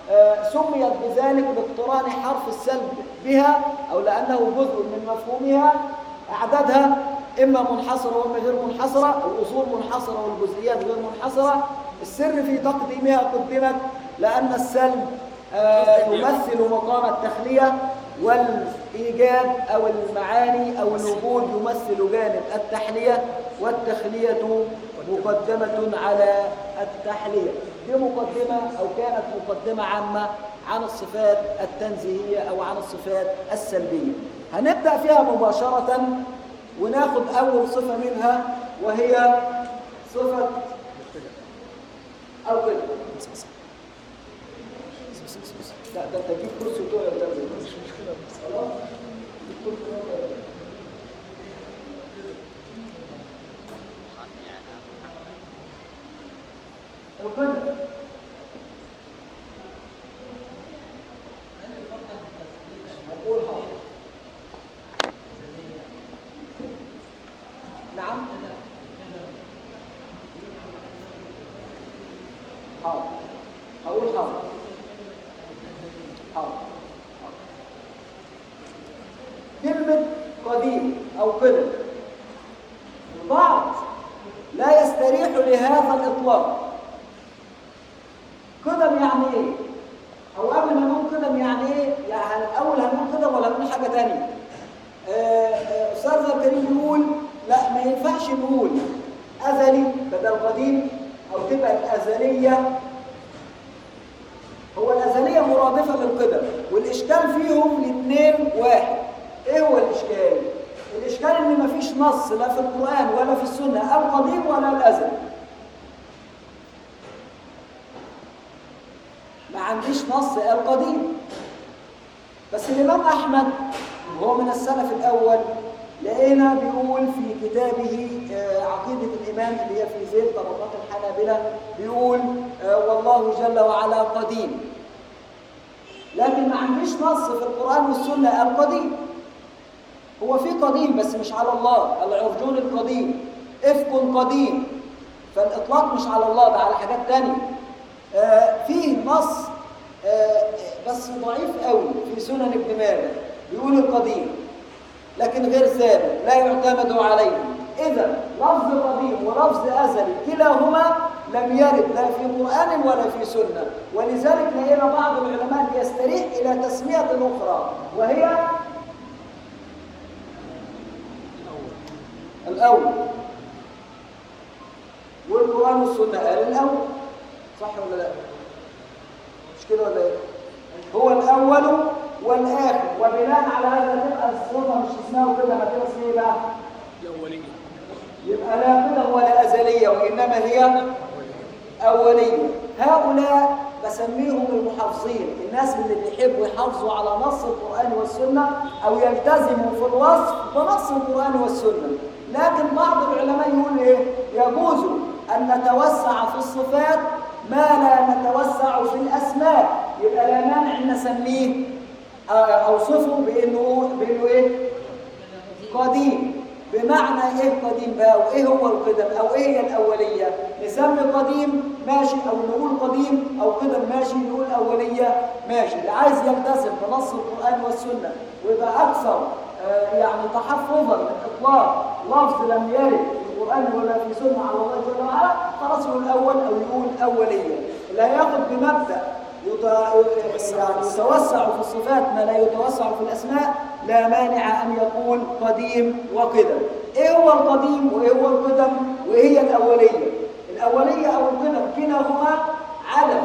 سميت بذلك باقتران حرف السلب بها أو لأنه جزء من مفهومها. أعدادها إما منحصرة وإما غير منحصرة، الأصول منحصرة والجزئيات غير منحصرة. السر في تقديمها قدمت لأن السلب يمثل مقام التخلية، والإيجاد أو المعاني أو الوجود يمثل جانب التحلية، والتخلية مقدمة على التحلية. دي مقدمة أو كانت مقدمة عامة عن الصفات التنزيهية أو عن الصفات السلبية. هنبدأ فيها مباشرة وناخد أول صفة منها وهي صفة أو كده. لا ده انت تجيب كرسي وتقعد قدام مش مشكلة خلاص. القدر هنقول حاضر. نعم حاضر هقول حاضر حاضر. كلمة قديم أو قدم البعض لا يستريح لهذا الإطلاق. قدم يعني إيه؟ أو قبل ما نقول قدم يعني إيه؟ يعني الأول هنقول قدم ولا هنقول حاجة تانية؟ أستاذنا الكريم بيقول لا ما ينفعش نقول أزلي بدل قديم أو تبقى الأزلية. هو الأزلية مرادفة للقدم، والإشكال فيهم الاثنين واحد. إيه هو الإشكال؟ الإشكال إن مفيش نص لا في القرآن ولا في السنة القديم ولا الأزل. ما عنديش نص القديم. بس الإمام أحمد وهو من السلف الأول لقينا بيقول في كتابه عقيدة الإمام اللي هي في زيل طبقات الحنابلة بيقول والله جل وعلا قديم. لكن ما عنديش نص في القرآن والسنة القديم. هو في قديم بس مش على الله، العرجون القديم، إفك قديم، فالإطلاق مش على الله، ده على حاجات تانية. آه فيه نص آه بس ضعيف قوي في سنن ابن ماجه بيقول القديم لكن غير ثابت لا يعتمد عليه. إذا لفظ قديم ولفظ أزلي كلاهما لم يرد لا في قرآن ولا في سنة، ولذلك لقينا بعض العلماء يستريح إلى تسمية أخرى وهي الأول. والقرآن والسنة قال الأول، صح ولا لا؟ مش كده ولا إيه؟ هو الأول والآخر، وبناء على هذا تبقى الصفة مش اسمها كده، ما تبقى اسمها إيه بقى؟ الأولية. يبقى لا كده ولا أزلية وإنما هي أولية. هؤلاء بسميهم المحافظين، الناس اللي بيحبوا يحافظوا على نص القرآن والسنة أو يلتزموا في الوصف بنص القرآن والسنة. لكن بعض العلماء يقول إيه؟ يجوز أن نتوسع في الصفات ما لا نتوسع في الأسماء، يبقى لا مانع أن نسميه أوصفه بأنه بأنه إيه؟ قديم. بمعنى إيه قديم بقى؟ وإيه هو القدم؟ أو إيه هي الأولية؟ نسمي قديم ماشي، أو نقول قديم، أو قدم ماشي، نقول أولية ماشي. اللي عايز يلتزم بنص القرآن والسنة ويبقى أكثر آه يعني تحفظا من إطلاق لفظ لم يرد في القرآن ولا في سنة على الله جل وعلا خلاص يقول الأول أو يقول أولية. اللي هياخد بمبدأ يعني يتوسع في الصفات ما لا يتوسع في الأسماء لا مانع أن يقول قديم وقدم. إيه هو القديم وإيه هو القدم وإيه هي الأولية؟ الأولية أو القدم كلاهما عدم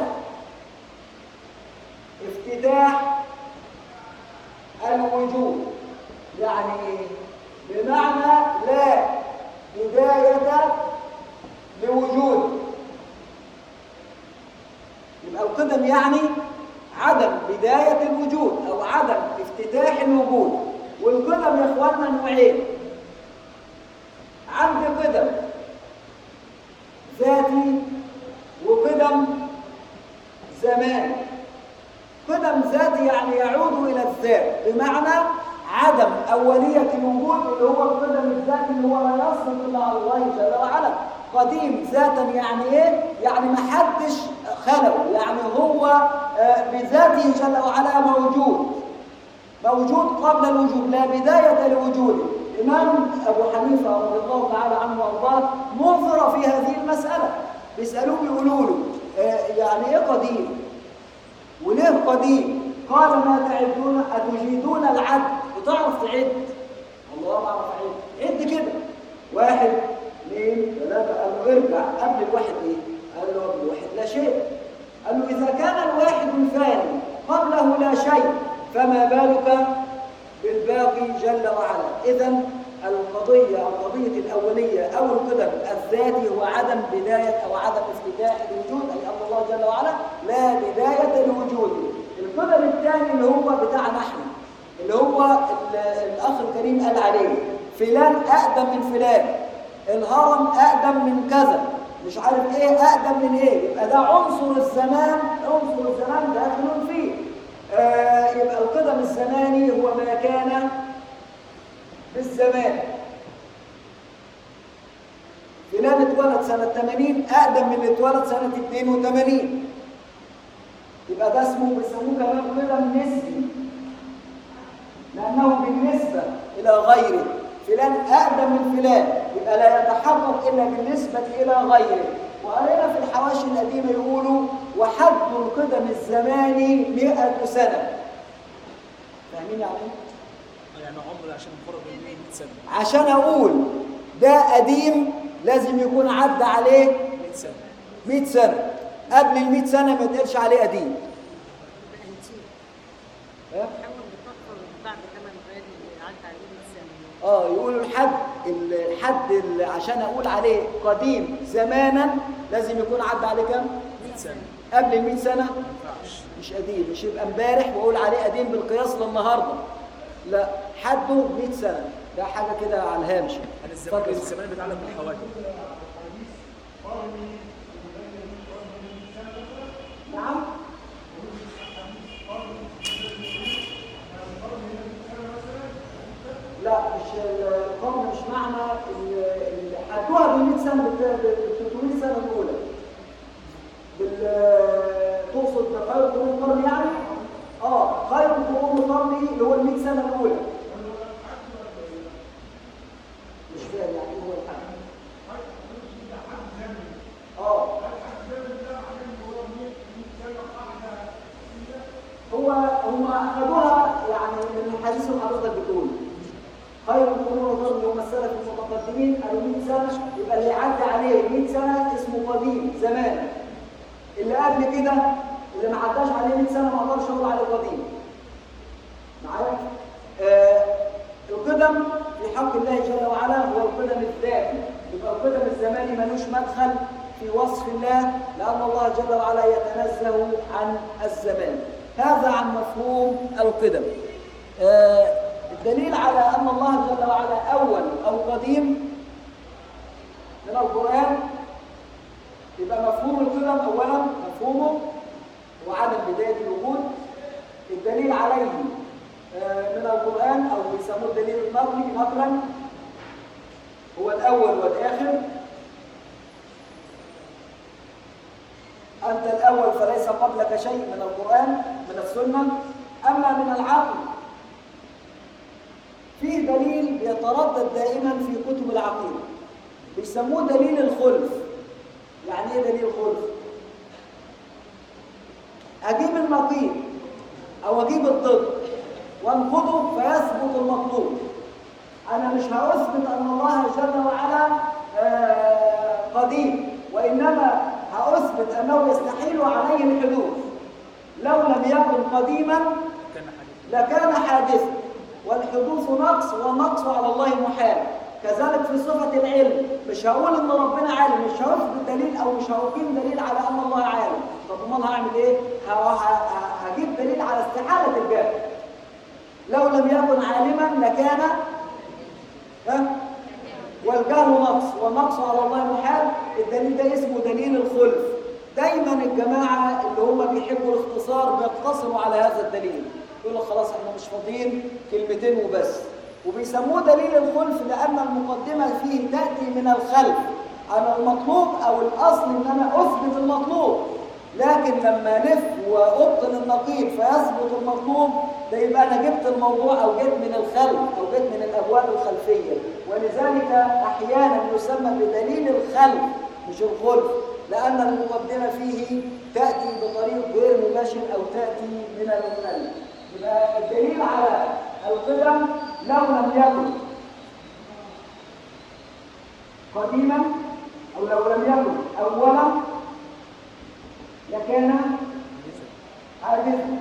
افتتاح الوجود. يعني بمعنى لا بداية لوجود. يبقى القدم يعني عدم بداية الوجود أو عدم افتتاح الوجود. والقدم يا إخواننا نوعين، عندي قدم ذاتي وقدم زمان. قدم ذاتي يعني يعود إلى الذات، بمعنى عدم أولية الوجود اللي هو القدم الذاتي اللي هو لا يصدق إلا على الله جل وعلا. قديم ذاتا يعني إيه؟ يعني ما حدش خلو، يعني هو بذاته جل وعلا موجود موجود قبل الوجود، لا بداية لوجوده. الإمام أبو حنيفة رضي الله تعالى عنه وأرضاه منظر في هذه المسألة، بيسألوه بيقولوا له يعني إيه قديم؟ وليه قديم؟ قال ما تعدون أتجيدون العد؟ وتعرف تعد؟ الله ما أعرف أعد، عد كده واحد اثنين ثلاثة. قال له ارجع قبل الواحد إيه؟ قال له قبل الواحد لا شيء. قال له إذا كان الواحد الفاني قبله لا شيء فما بالك بالباقي جل وعلا. إذن القضية القضية الأولية أو القدم الذاتي هو عدم بداية أو عدم افتتاح الوجود، أي أن الله جل وعلا لا بداية لوجوده. القدم الثاني اللي هو بتاعنا احنا، اللي هو الأخ الكريم قال عليه فلان أقدم من فلان، الهرم أقدم من كذا، مش عارف إيه أقدم من إيه، يبقى ده عنصر الزمان، عنصر الزمان داخل فيه. آه يبقى القدم الزماني هو ما كان بالزمان. فلان اتولد سنة ثمانين أقدم من اللي اتولد سنة اثنين وثمانين، يبقى ده اسمه بيسموه كمان قدم نسبي، لأنه بالنسبة إلى غيره. فلان أقدم من فلان، يبقى لا يتحقق إلا بالنسبة إلى غيره. وقالنا في الحواشي القديمة يقولوا وحد القدم الزماني مئة سنة. فاهمين يعني ايه؟ يعني عمر عشان نفرق بين مئة سنة. عشان أقول ده قديم لازم يكون عدى عليه مئة سنة. مئة سنة. قبل ال مئة سنة ما يتقالش عليه قديم. حاول بتفكر بعد كمان غير اللي عدى عليه مئة سنة. اه يقولوا الحد الحد اللي عشان اقول عليه قديم زمانا لازم يكون عدى عليه كام؟ مئة سنة. قبل ال مئة سنة ما ينفعش. مش قديم، مش يبقى امبارح واقول عليه قديم بالقياس للنهارده. لا، حده مئة سنة، ده حاجة كده على الهامش. يعني الزمان الزمان بيتعلق بالحوادث. نعم. لا مش القرن، مش معنى حدوها بال مئة سنة بال ثلاثمئة سنة الأولى. تقصد خير قرون القرن يعني؟ اه خير قرون القرن اللي هو ال مئة سنة الأولى. مش فاهم يعني ايه هو الحد؟ اه هو هم اخذوها يعني من الحديث اللي حضرتك بتقول خير القرون القرن اللي هم السلف المتقدمين قالوا مئة سنة، يبقى اللي عدى عليه مئة سنة اسمه قديم زمان. اللي قبل كده اللي ما عداش عليه مئة سنة ما اقدرش اقول عليه قديم. معايا؟ آه القدم في حق الله جل وعلا هو القدم الذاتي، يبقى القدم الزماني ملوش مدخل في وصف الله، لأن الله جل وعلا يتنزه عن الزمان. هذا عن مفهوم القدم. آه الدليل على أن الله جل وعلا أول أو قديم من القرآن، يبقى مفهوم القدم أولا مفهومه وعدم بداية الوجود. الدليل عليه من القرآن أو بيسموه الدليل النقلي نقلا هو الأول والآخر. أنت الأول فليس قبلك شيء من القرآن من السنة. أما من العقل فيه دليل يتردد دائما في كتب العقيدة بيسموه دليل الخلف. يعني ايه دليل الخلف؟ أجيب النقيض أو أجيب الضد وانقضه فيثبت المطلوب. أنا مش هأثبت أن الله جل وعلا قديم، وإنما هأثبت أنه يستحيل عليه الحدوث. لو لم يكن قديما لكان حادثا، والحدوث نقص والنقص على الله محال. كذلك في صفة العلم مش هقول ان ربنا عالم، مش هثبت دليل او مش هقيم دليل على ان الله عالم. طب امال هعمل ايه؟ هجيب دليل على استحالة الجهل. لو لم يكن عالما لكان ها والجهل نقص والنقص على الله محال. الدليل ده اسمه دليل الخلف. دايما الجماعة اللي هم بيحبوا الاختصار بيقتصروا على هذا الدليل، يقول لك خلاص احنا مش فاضيين كلمتين وبس، وبيسموه دليل الخلف لأن المقدمة فيه تأتي من الخلف. أنا المطلوب أو الأصل إن أنا أثبت المطلوب، لكن لما الف وابطل النقيض فيثبت المطلوب، ده يبقى انا جبت الموضوع او جيت من الخلف او جيت من الابواب الخلفيه. ولذلك احيانا يسمى بدليل الخلف مش الخلف، لان المقدمه فيه تاتي بطريق غير مباشر او تاتي من الخلف. يبقى الدليل على القدم لو لم يكن قديما او لو لم يكن اولا لكان حادثا.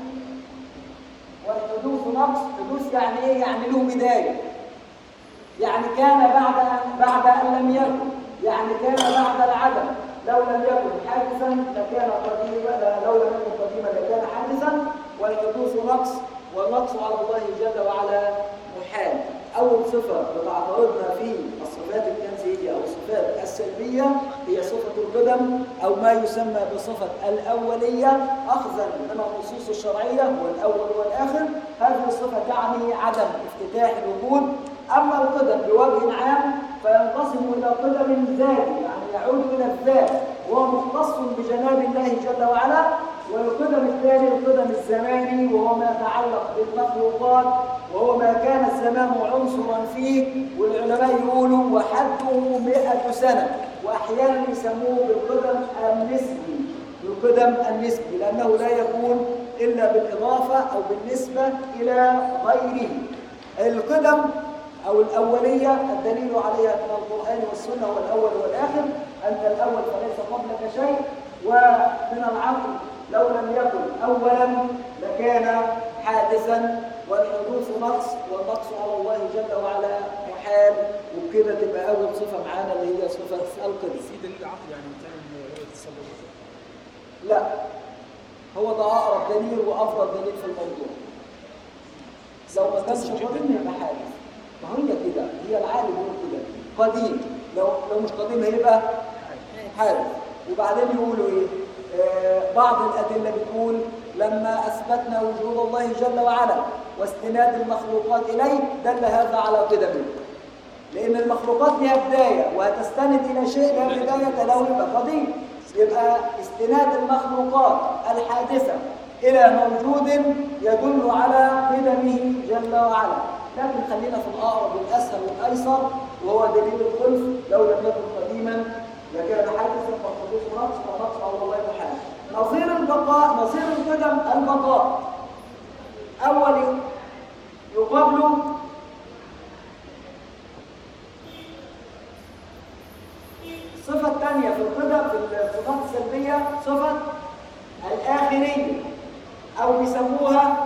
والحدوث نقص، حدوث يعني ايه؟ يعني له بدايه، يعني كان بعد ان بعد ان لم يكن، يعني كان بعد العدم. لو لم يكن حادثا لكان قديما، لو لم يكن قديما لكان حادثا. والحدوث نقص، والنقص على الله جل وعلا محال. اول صفه بتعترضنا في الصفات التنزيهيه او الصفات السلبيه هي صفه القدم او ما يسمى بصفه الاوليه، اخذا من النصوص الشرعيه والاول والاخر. هذه الصفه تعني عدم افتتاح الوجود. اما القدم بوجه عام فينقسم الى قدم ذاتي، يعني يعود الى الذات وهو مختص بجناب الله جل وعلا. والقدم الثاني القدم الزماني، وهو ما يتعلق بالمخلوقات، وهو ما كان الزمان عنصرا فيه. والعلماء يقولوا وحده مئة سنة، واحيانا يسموه بالقدم النسبي، بالقدم النسبي، لانه لا يكون الا بالاضافه او بالنسبه الى غيره. القدم أو الأولية الدليل عليها من القرآن والسنة والأول والآخر. أنت الأول فليس قبلك شيء. ومن العقل لو لم يكن أولا لكان حادثا. والحدوث نقص، والنقص على الله جل وعلا محال. وبكده تبقى أول صفة معانا اللي هي صفة القدم. في دليل عقل يعني مثلا رؤية التصور؟ لا، هو ده أقرب دليل وأفضل دليل في الموضوع. لو ما كانش قديم يبقى حادث. ما هي كده، هي العالم يقول كده قديم، لو لو مش قديم هيبقى حادث. وبعدين يقولوا ايه؟ آه بعض الادله بتقول لما اثبتنا وجود الله جل وعلا واستناد المخلوقات اليه دل هذا على قدمه، لان المخلوقات لها بدايه وهتستند الى شيء لا بدايه له يبقى قديم. يبقى استناد المخلوقات الحادثه الى موجود يدل على قدمه جل وعلا. لكن خلينا في الأقرب والأسهل والأيسر، وهو دليل الخلف. لو لم يكن قديما لكان حادثا، فالحدوث نقص، والنقص على الله محال. نظير البقاء، نظير القدم البقاء. أول يقابله الصفة الثانية في القدم في الصفات السلبية صفة الآخرية، أو بيسموها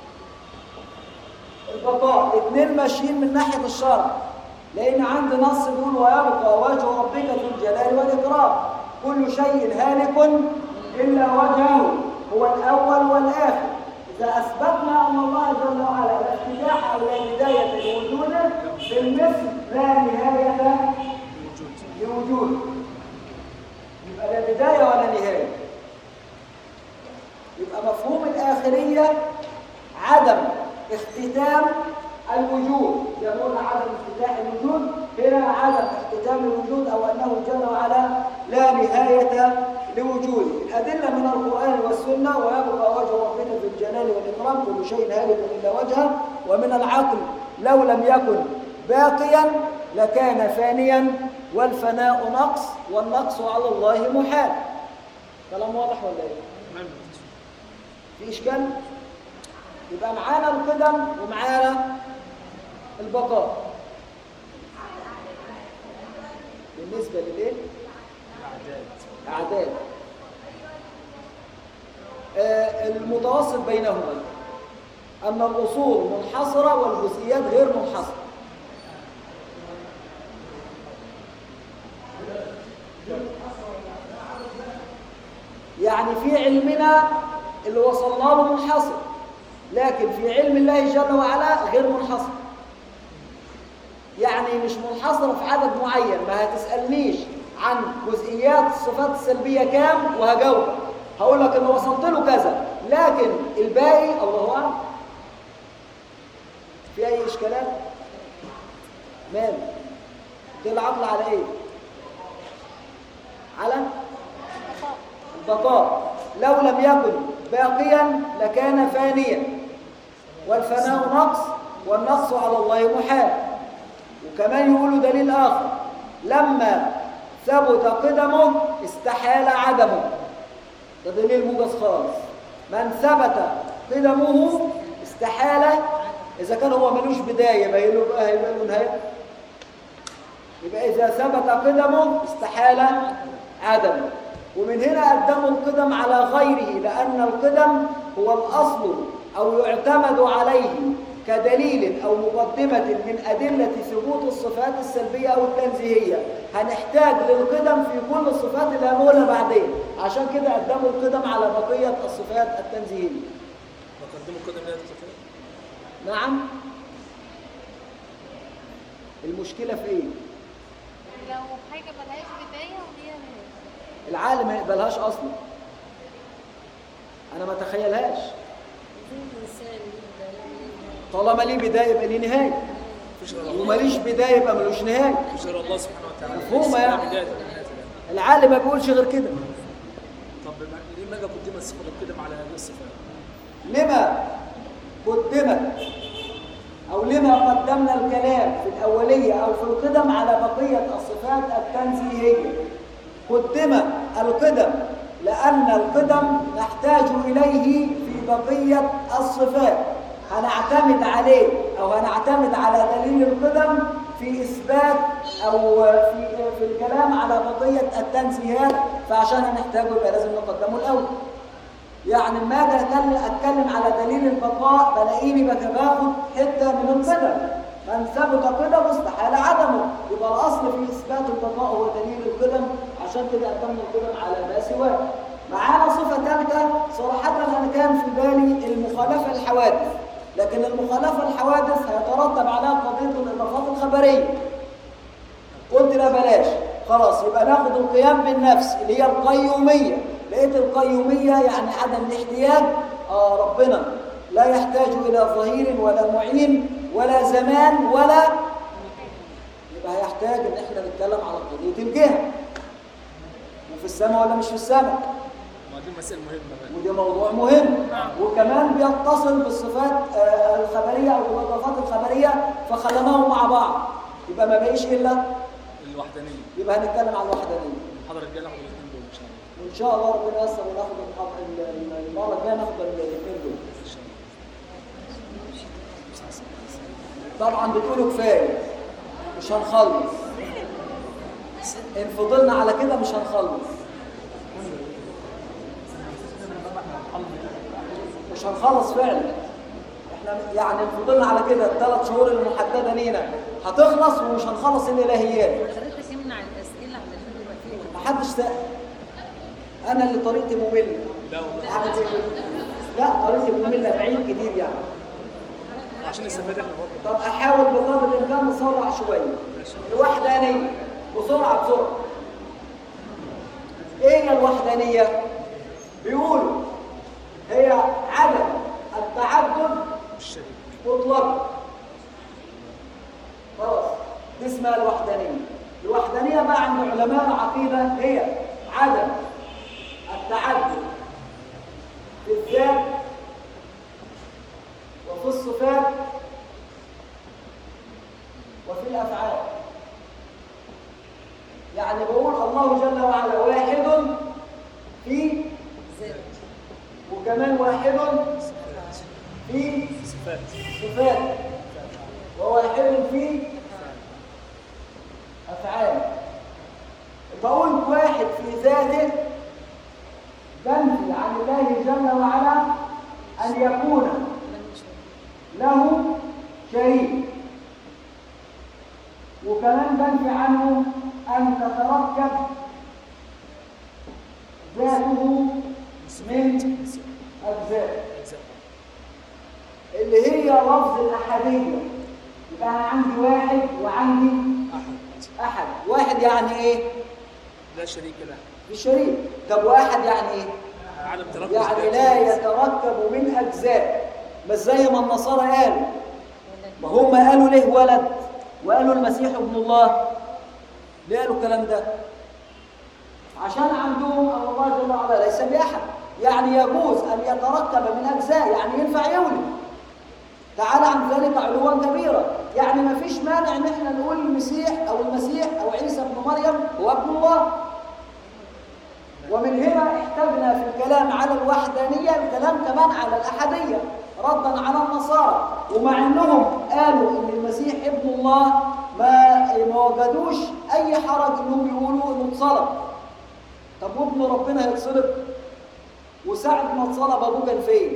البقاء. اثنين ماشيين من ناحية الشرع، لأن عندي نص بيقول ويبقى وجه ربك ذو الجلال والإكرام. كل شيء هالك إلا وجهه، هو الأول والآخر. إذا أثبتنا أن الله جل وعلا لا افتتاح أو لا بداية لوجوده بالمثل لا نهاية لوجوده، يبقى لا بداية ولا نهاية. يبقى مفهوم الآخرية عدم اختتام الوجود. يقول عدم افتتاح الوجود، هنا عدم اختتام الوجود او انه جل وعلا لا نهايه لوجوده. الادله من القران والسنه ويبقى وجه ربك ذو الجلال والاكرام، كل شيء هالك الا وجهه. ومن العقل لو لم يكن باقيا لكان فانيا، والفناء نقص، والنقص على الله محال. كلام واضح ولا ايه؟ في اشكال؟ يبقى معانا القدم ومعانا البقاء. بالنسبة للإيه؟ أعداد. آه المتوسط بينهما أن الأصول منحصرة والجزئيات غير منحصرة. يعني في علمنا اللي وصلنا له منحصر، لكن في علم الله جل وعلا غير منحصر. يعني مش منحصرة في عدد معين. ما هتسألنيش عن جزئيات الصفات السلبية كام وهجاوب، هقول لك ان وصلت له كذا، لكن الباقي الله اعلم. في اي اشكالات؟ مال دي العقل على ايه؟ على البقاء. لو لم يكن باقيا لكان فانيا، والفناء نقص والنقص على الله محال. وكمان يقولوا دليل آخر: لما ثبت قدمه استحال عدمه. ده دليل موجز خالص. من ثبت قدمه استحال، إذا كان هو ملوش بداية يبقى له بقى هيبقى له نهاية. يبقى إذا ثبت قدمه استحال عدمه. ومن هنا قدموا القدم على غيره، لأن القدم هو الأصل أو يعتمد عليه كدليل أو مقدمة من أدلة ثبوت الصفات السلبية أو التنزيهية. هنحتاج للقدم في كل الصفات اللي هنقولها بعدين، عشان كده قدموا القدم على بقية الصفات التنزيهية. وقدموا القدم لها الصفات. نعم. المشكلة في إيه؟ لو حاجة ملهاش بداية وليها نهاية. العالم ما يقبلهاش أصلا. أنا ما أتخيلهاش. زي الإنسان ليه بداية طالما ليه بداية يبقى ليه نهاية، مفيش غير الله. وماليش بداية يبقى ملوش نهاية. مفيش غير الله سبحانه وتعالى. مفهومة يعني. لا بداية ولا نهاية له. العالم ما بيقولش غير كده. طب ليه ما قدمت صفة القدم على هذه الصفات؟ لما قدمت أو لما قدمنا الكلام في الأولية أو في القدم على بقية الصفات التنزيهية؟ قدم القدم لأن القدم نحتاج إليه في بقية الصفات، هنعتمد عليه أو هنعتمد على دليل القدم في إثبات أو في, في الكلام على بقية التنزيهات، فعشان هنحتاجه يبقى لازم نقدمه الأول. يعني ما أجي أتكلم, أتكلم على دليل البقاء بلاقيني باخد حتة من القدم. من ثبت قدمه استحال عدمه، يبقى الأصل في إثبات البقاء هو دليل القدم، عشان كده قدمنا القدم على ما سواه. معانا صفة ثالثة صراحة أنا كان في بالي المخالفة الحوادث، لكن المخالفة الحوادث هيترتب عليها قضية الإضافات الخبرية. قلت لا بلاش، خلاص يبقى ناخد القيام بالنفس اللي هي القيومية. لقيت القيومية يعني عدم الاحتياج. آه ربنا لا يحتاج إلى ظهير ولا معين ولا زمان ولا، يبقى هيحتاج إن احنا نتكلم على قضية الجهة. وفي السماء ولا مش في السماء؟ ودي مسألة مهمة. ودي موضوع مهم، وكمان بيتصل بالصفات الخبرية أو بالإضافات الخبرية فخدماهم مع بعض، يبقى ما بقيش إلا الوحدانية. يبقى هنتكلم عن الوحدانية. المحاضرة الجاية ناخد الاثنين دول إن شاء الله. وإن شاء الله ربنا ييسر وناخد المرة الجاية ناخد الاثنين دول. إن شاء الله. طبعا بتقولوا كفاية مش هنخلص، إن فضلنا على كده مش هنخلص، مش هنخلص فعلا. احنا يعني إن فضلنا على كده الثلاث شهور المحددة لينا هتخلص ومش هنخلص الإلهيات. حضرتك يمنع الأسئلة علشان يبقى فيه محدش سأل. أنا اللي طريقتي مملة. لا والله. أعمل إيه؟ لا طريقتي مملة بعيد كتير يعني. عشان نستفاد احنا برضه. طب أحاول بقدر الإمكان نسرع شوية. الوحدانية بسرعة بسرعة. إيه هي الوحدانية؟ بيقولوا هي عدم التعدد الشريك. مطلقا. خلاص دي اسمها الوحدانية. الوحدانية بقى عند علماء العقيدة هي عدم التعدد في الذات وفي الصفات وفي الأفعال. يعني بقول الله جل وعلا واحد في ذات وكمان واحد في صفات. صفات وواحد في أفعال. بقول واحد في ذاته بنفي عن الله جل وعلا أن يكون له شريك، وكمان بنفي عنه أن تتركب ذاته من أجزاء اللي هي لفظ الأحدية. يبقى أنا عندي واحد وعندي أحد. أحد. واحد يعني إيه؟ لا شريك له. الشريك. طب واحد يعني إيه؟ عدم تركز. يعني لا يتركب من أجزاء، مش زي ما النصارى قالوا. ما هم قالوا ليه ولد وقالوا المسيح ابن الله؟ ليه قالوا الكلام ده؟ عشان عندهم أن الله جل وعلا ليس بأحد، يعني يجوز أن يتركب من أجزاء، يعني ينفع يولد. تعالى عن ذلك علوا كبيرا. يعني ما فيش مانع ان احنا نقول المسيح او المسيح او عيسى ابن مريم هو ابن الله. ومن هنا احتجنا في الكلام على الوحدانيه الكلام كمان على الاحديه ردا على النصارى، ومع انهم قالوا ان المسيح ابن الله ما ما وجدوش اي حرج انهم يقولوا انه اتصلب. طب وابن ربنا هيتصلب؟ وساعة ما اتصلب ابوه كان فين؟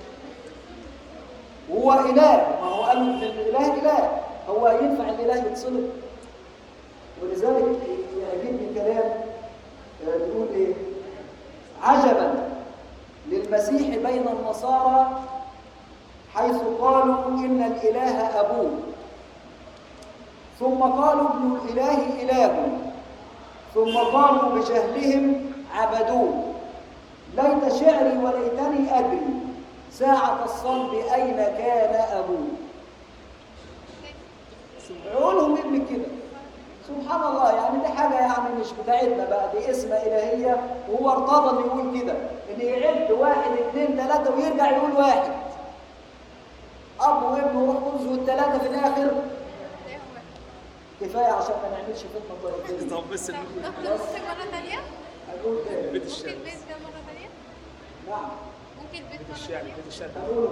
وهو إله، ما هو قالوا إن الإله إله، هو ينفع الإله يتصلب؟ ولذلك يعجبني كلام بيقول إيه؟ عجبا للمسيح بين النصارى حيث قالوا إن الإله أبوه، ثم قالوا ابن الإله إله، ثم قالوا بجهلهم عبدوه. ليت شعري وليتني أدري ساعة الصلب أين كان أبوه. عقولهم ابن كده سبحان الله. يعني دي حاجة يعني مش بتاعتنا بقى، دي اسمة إلهية، وهو ارتضى إنه يقول كده، إن يعد واحد اثنين ثلاثة ويرجع يقول واحد. أب وابن وروح قدس والثلاثة في الآخر كفاية عشان ما نعملش فتنة طائفية. طب بس طب ممكن مرة ثانية؟ أقول إيه؟ بيت ممكن الشعر بيت ده مرة ثانية؟ نعم. ممكن بيت بيت مرة الشعر ثانية؟ بيت الشعر أقول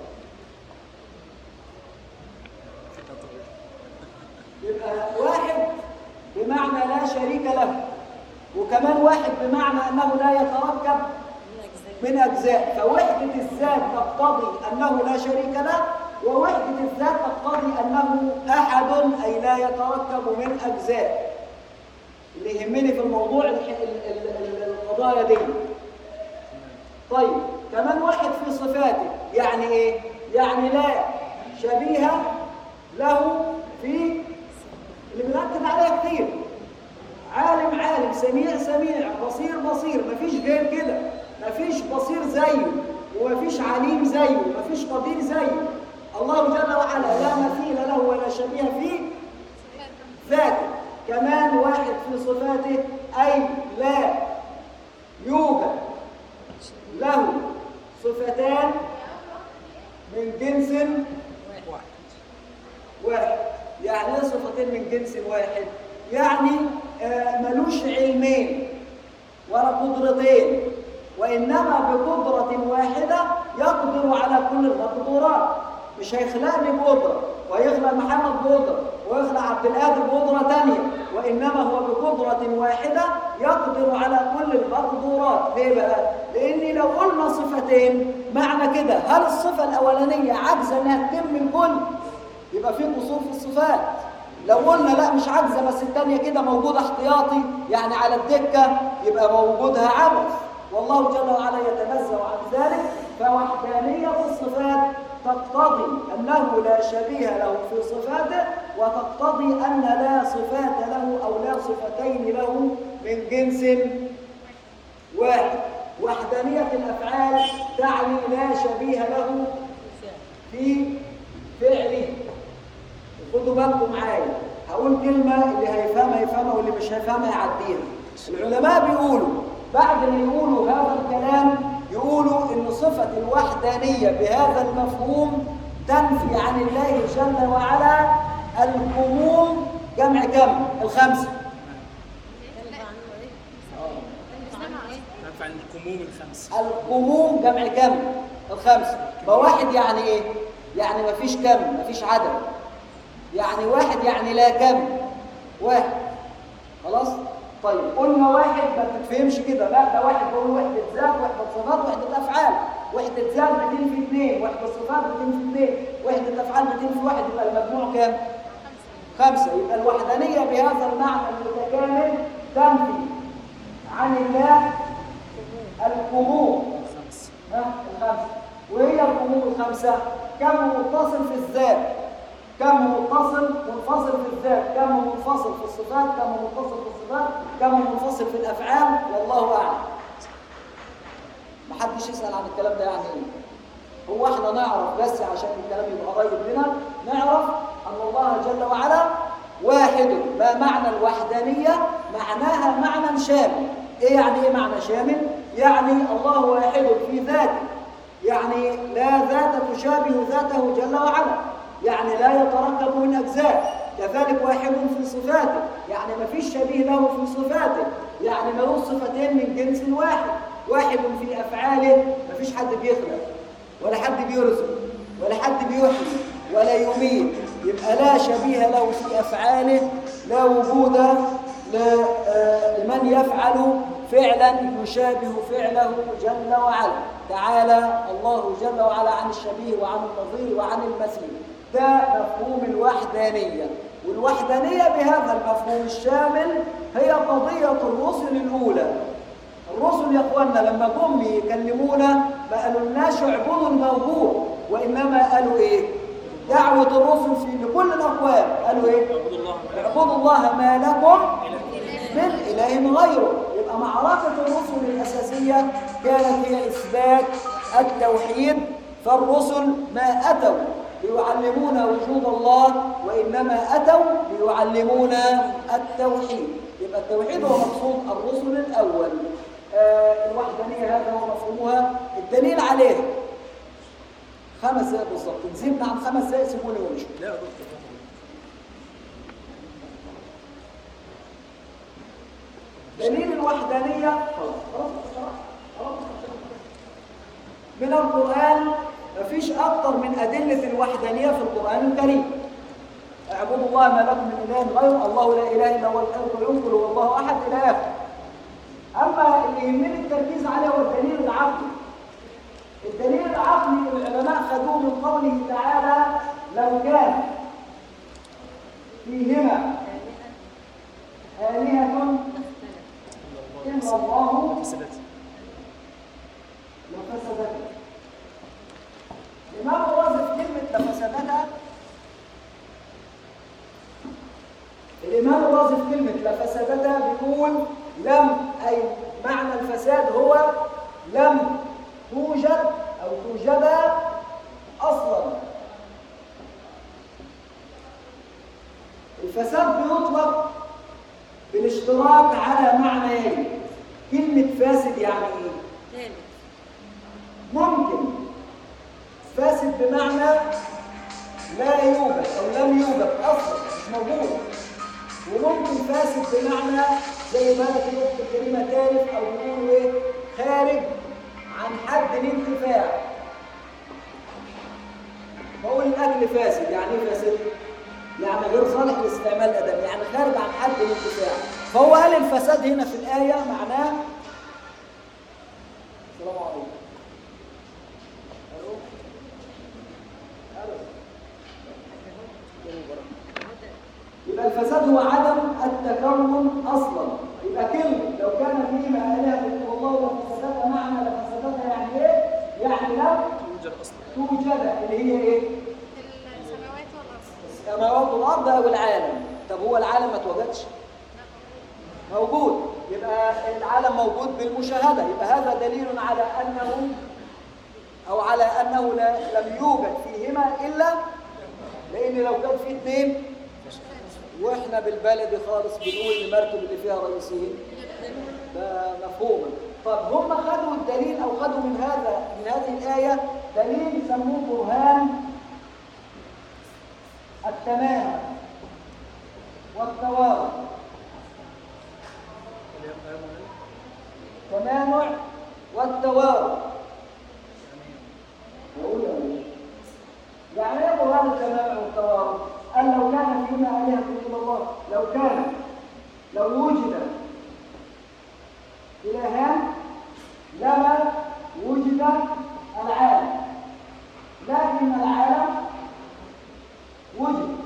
يبقى واحد بمعنى لا شريك له، وكمان واحد بمعنى أنه لا يتركب من أجزاء. فوحدة الذات تقتضي أنه لا شريك له، ووحدة الذات تقتضي أنه أحد أي لا يتركب من أجزاء. اللي يهمني في الموضوع القضايا دي. طيب كمان واحد في صفاته، يعني إيه؟ يعني لا شبيه له في اللي بنأكد عليها كتير، عالم عالم، سميع سميع، بصير بصير، مفيش غير كده. مفيش بصير زيه، ومفيش عليم زيه، ومفيش قدير زيه. الله جل وعلا لا مثيل له ولا شبيه في ذاته. كمان واحد في صفاته، أي لا يوجد له صفتان من جنس واحد. يعني ايه صفتين من جنس واحد؟ يعني آه ملوش علمين ولا قدرتين، وإنما بقدرة واحدة يقدر على كل المقدورات. مش هيخلقني بقدرة ويخلق محمد بقدرة ويخلق عبد القادر بقدرة تانية، وإنما هو بقدرة واحدة يقدر على كل المقدورات. ليه بقى؟ لأن لو قلنا صفتين معنى كده هل الصفة الأولانية عاجزة إنها تتم الكل؟ يبقى في قصور في الصفات. لو قلنا لا مش عاجزة بس التانية كده موجودة احتياطي يعني على الدكة، يبقى موجودها عبث. والله جل وعلا يتنزه عن ذلك. فوحدانية الصفات تقتضي أنه لا شبيه له في صفاته، وتقتضي أن لا صفات له أو لا صفتين له من جنس واحد. وحدانية الأفعال تعني لا شبيه له في فعله. خدوا بالكم معايا، هقول كلمة اللي هيفهمها يفهمها واللي مش هيفهمها يعديها. العلماء بيقولوا بعد ما يقولوا هذا الكلام يقولوا إن صفة الوحدانية بهذا المفهوم تنفي عن الله جل وعلا الكموم. جمع كم؟ الخمسة. نفع عن الكموم الخمسة. الكموم جمع كم؟ الخمسة. فواحد يعني إيه؟ يعني مفيش كم، مفيش عدد. يعني واحد يعني لا كم، واحد. خلاص؟ طيب قلنا واحد ما بتتفهمش كده، لا ده واحد بقول وحدة ذات، وحدة صفات، وحدة أفعال. وحدة ذات بتنفي اثنين، وحدة صفات بتنفي اثنين، وحدة أفعال بتنفي واحد، يبقى المجموع كام؟ خمسة. يبقى الوحدانية بهذا المعنى المتكامل تنفي عن الله الكموم. ها الخمسة. وهي الكموم الخمسة كم متصل في الذات، كم متصل منفصل في الذات، كم منفصل في الصفات، كم متصل في الصفات، كم منفصل في الافعال، والله اعلم. محدش يسال عن الكلام ده يعني ايه. هو احنا نعرف بس عشان الكلام يبقى قريب لنا، نعرف ان الله جل وعلا واحد. ما معنى الوحدانيه؟ معناها معنى شامل. ايه يعني ايه معنى شامل؟ يعني الله واحد في ذاته، يعني لا ذات تشابه ذاته جل وعلا، يعني لا يتركب من أجزاء. كذلك واحد في صفاته، يعني ما فيش شبيه له في صفاته، يعني ملوش صفتين من جنس واحد. واحد في أفعاله، ما فيش حد بيخلق ولا حد بيرزق ولا حد بيحيي ولا يميت، يبقى لا شبيه له في أفعاله، لا وجود لمن يفعل فعلا يشابه فعله جل وعلا. تعالى الله جل وعلا عن الشبيه وعن النظير وعن المثيل. ده مفهوم الوحدانية، والوحدانية بهذا المفهوم الشامل هي قضية الرسل الأولى. الرسل يا اخوانا لما جم يكلمونا ما قالولناش اعبدوا الموجود، وإنما قالوا إيه؟ دعوة الرسل في لكل الأقوام قالوا إيه؟ اعبدوا الله ما لكم من إله غيره. يبقى معركة الرسل الأساسية كانت هي إثبات التوحيد. فالرسل ما أتوا ليعلمونا وجود الله، وإنما أتوا ليعلمونا التوحيد. يبقى التوحيد هو مقصود الرسل الأول. آه الوحدانية هذا هو مفهومها. الدليل عليه خمس دقائق بالظبط، نزلنا عن خمس دقائق سيبوني وامشوا. لا يا دكتور دليل الوحدانية من القرآن. مفيش أكثر من أدلة الوحدانية في القرآن الكريم. اعبدوا الله ما لكم من إله غيره، الله لا إله إلا هو الحي القيوم، قل هو الله أحد إلى آخره. أما اللي يهمني التركيز عليه هو الدليل العقلي. الدليل العقلي العلماء خدوه من قوله تعالى: لو كان فيهما آلهة إلا الله لفسدتا. الإمام الرازي في كلمة لفسدتا، الإمام الرازي في كلمة لفسدتا بيقول لم، أي معنى الفساد هو لم توجد أو توجد أصلا. الفساد بيطلق بالاشتراك على معنيين. كلمة فاسد يعني إيه؟ ممكن فاسد بمعنى لا يوجد أو لم يوجد أصلا، مش موجود. وممكن فاسد بمعنى زي ما في الوقت الكريمة تالف أو بيقولوا إيه؟ خارج عن حد الانتفاع. بقول الأكل فاسد، يعني إيه فاسد؟ يعني غير صالح لاستعمال الأدم، يعني خارج عن حد الانتفاع. فهو قال الفساد هنا في الآية معناه السلام عليكم. ألو؟ ألو؟ يبقى الفساد هو عدم التكون أصلا. يبقى كلمة لو كان فيهما آلهة إلا الله لفسدتا، معنى لفسدتا يعني إيه؟ يعني لم توجد اصلا، توجد اللي هي إيه؟ السماوات والأرض. السماوات والأرض أو العالم. طب هو العالم ما توجدش؟ موجود. يبقى العالم موجود بالمشاهدة. يبقى هذا دليل على أنه أو على أنه لا لم يوجد فيهما إلا، لأن لو كان في اثنين واحنا بالبلدي خالص بنقول المركب اللي فيها رئيسين، ده مفهوم. طب هم خدوا الدليل او خدوا من هذا من هذه الايه دليل سموه برهان التمام والتوارث. التمانع والتوارث. بقول يعني ايه برهان التمانع والتوارث؟ قال لو كان فيما آلهة إلا الله، لو كان لو وجد إلهان لما وجد العالم، لكن العالم وجد،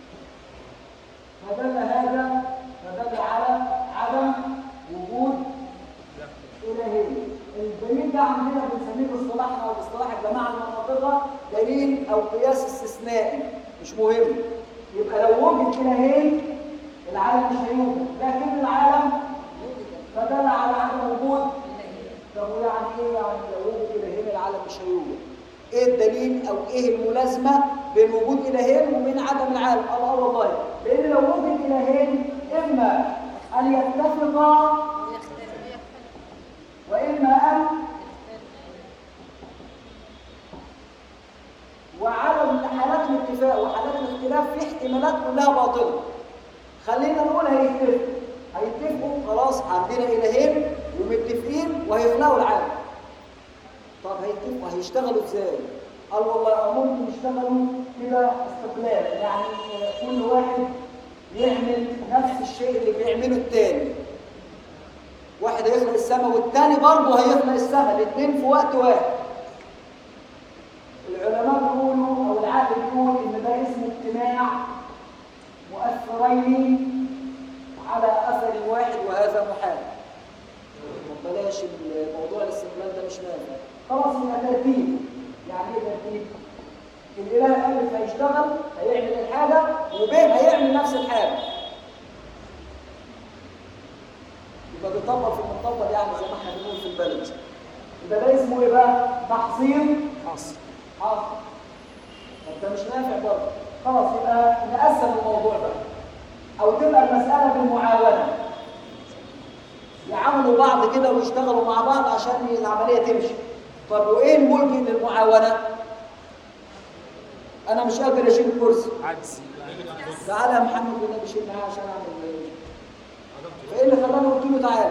فدل هذا فدل على عدم وجود إلهين. الدليل ده عندنا بنسميه باصطلاحنا او باصطلاح الجماعه المناطقه دليل او قياس استثنائي، مش مهم. يبقى لو وجد إلهين العالم مش هيوجد، لكن العالم فدل على عدم وجود. طب يعني ايه يعني لو وجد إلهين العالم مش هيوجد؟ ايه الدليل او ايه الملازمه بين وجود إلهين وبين عدم العالم؟ الله والله، لان لو وجد إلهين اما ان يتفقا وإما أن وعدد حالات الاتفاق وحالات الاختلاف في احتمالات كلها باطلة. خلينا نقول هيتفقوا هيتفقوا خلاص، عندنا إلهين ومتفقين وهيخلقوا العالم. طب هيتفقوا هيشتغلوا ازاي؟ قال والله ممكن يشتغلوا كده استقلال، يعني كل واحد يعمل نفس الشيء اللي بيعمله التاني. واحد هيخلق السماء والتاني برضه هيخلق السماء، الاثنين في وقت واحد. العلماء بيقولوا او العقل بيقول ان ده اسمه اجتماع مؤثرين على اثر واحد، وهذا محال. بلاش الموضوع الاستقلال ده مش نافع. خلاص يبقى ترتيب. يعني ايه ترتيب؟ الاله الف هيشتغل هيعمل الحاجه وب هيعمل نفس الحاجه. يبقى بيطبق في المطبق، يعني زي ما احنا بنقول في البلد. يبقى ده اسمه ايه بقى؟ تحصيل حصر. حصر. طب ده مش نافع برضه. خلاص يبقى نقسم الموضوع بقى، او تبقى المساله بالمعاونه. يعاونوا بعض كده ويشتغلوا مع بعض عشان العمليه تمشي. طب وايه الملجئ للمعاونه؟ انا مش قادر اشيل كرسي، عجز. تعالى يا محمد والنبي شيل معايا عشان اعمل ايه؟ فايه اللي خلاني قلت له تعالى؟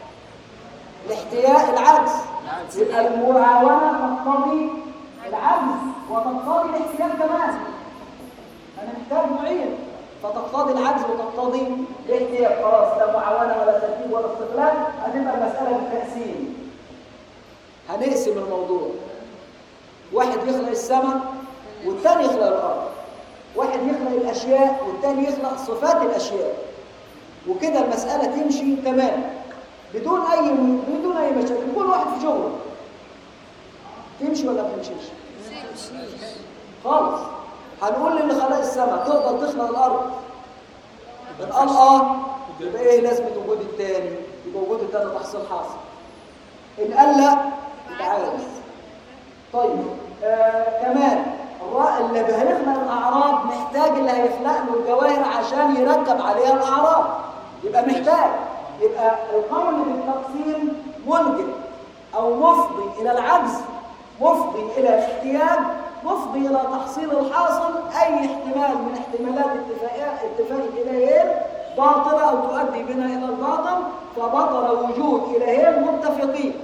الاحتياء العجز. يبقى المعاونه تقتضي العجز وتقتضي الاحتياء كمان. انا محتاج معين، فتقتضي العجز وتقتضي الاحتياء. خلاص لا معاونه ولا ترتيب ولا استقلال، هتبقى المساله بالتقسيم. هنقسم الموضوع. واحد يخلق السماء والثاني يخلق الارض. واحد يخلق الاشياء والثاني يخلق صفات الاشياء. وكده المساله تمشي تمام بدون اي بدون اي مشاكل. كل واحد في شغله. تمشي ولا ما تمشيش؟ خالص. هنقول للي خلق السماء تقدر تخلق الارض؟ قال اه، يبقى ايه لازمه وجود الثاني؟ يبقى وجود الثاني تحصيل حاصل. ان قال لا يبقى عاجز. طيب آه كمان اللي هيخلق الاعراض محتاج اللي هيخلق له الجواهر عشان يركب عليها الاعراض. يبقى محتاج. يبقى القول بالتقسيم ملجئ او مفضي الى العجز، مفضي الى الاحتياج، مفضي الى تحصيل الحاصل. اي احتمال من احتمالات اتفاق الالهين باطله او تؤدي بنا الى الباطل، فبطل وجود الهين متفقين.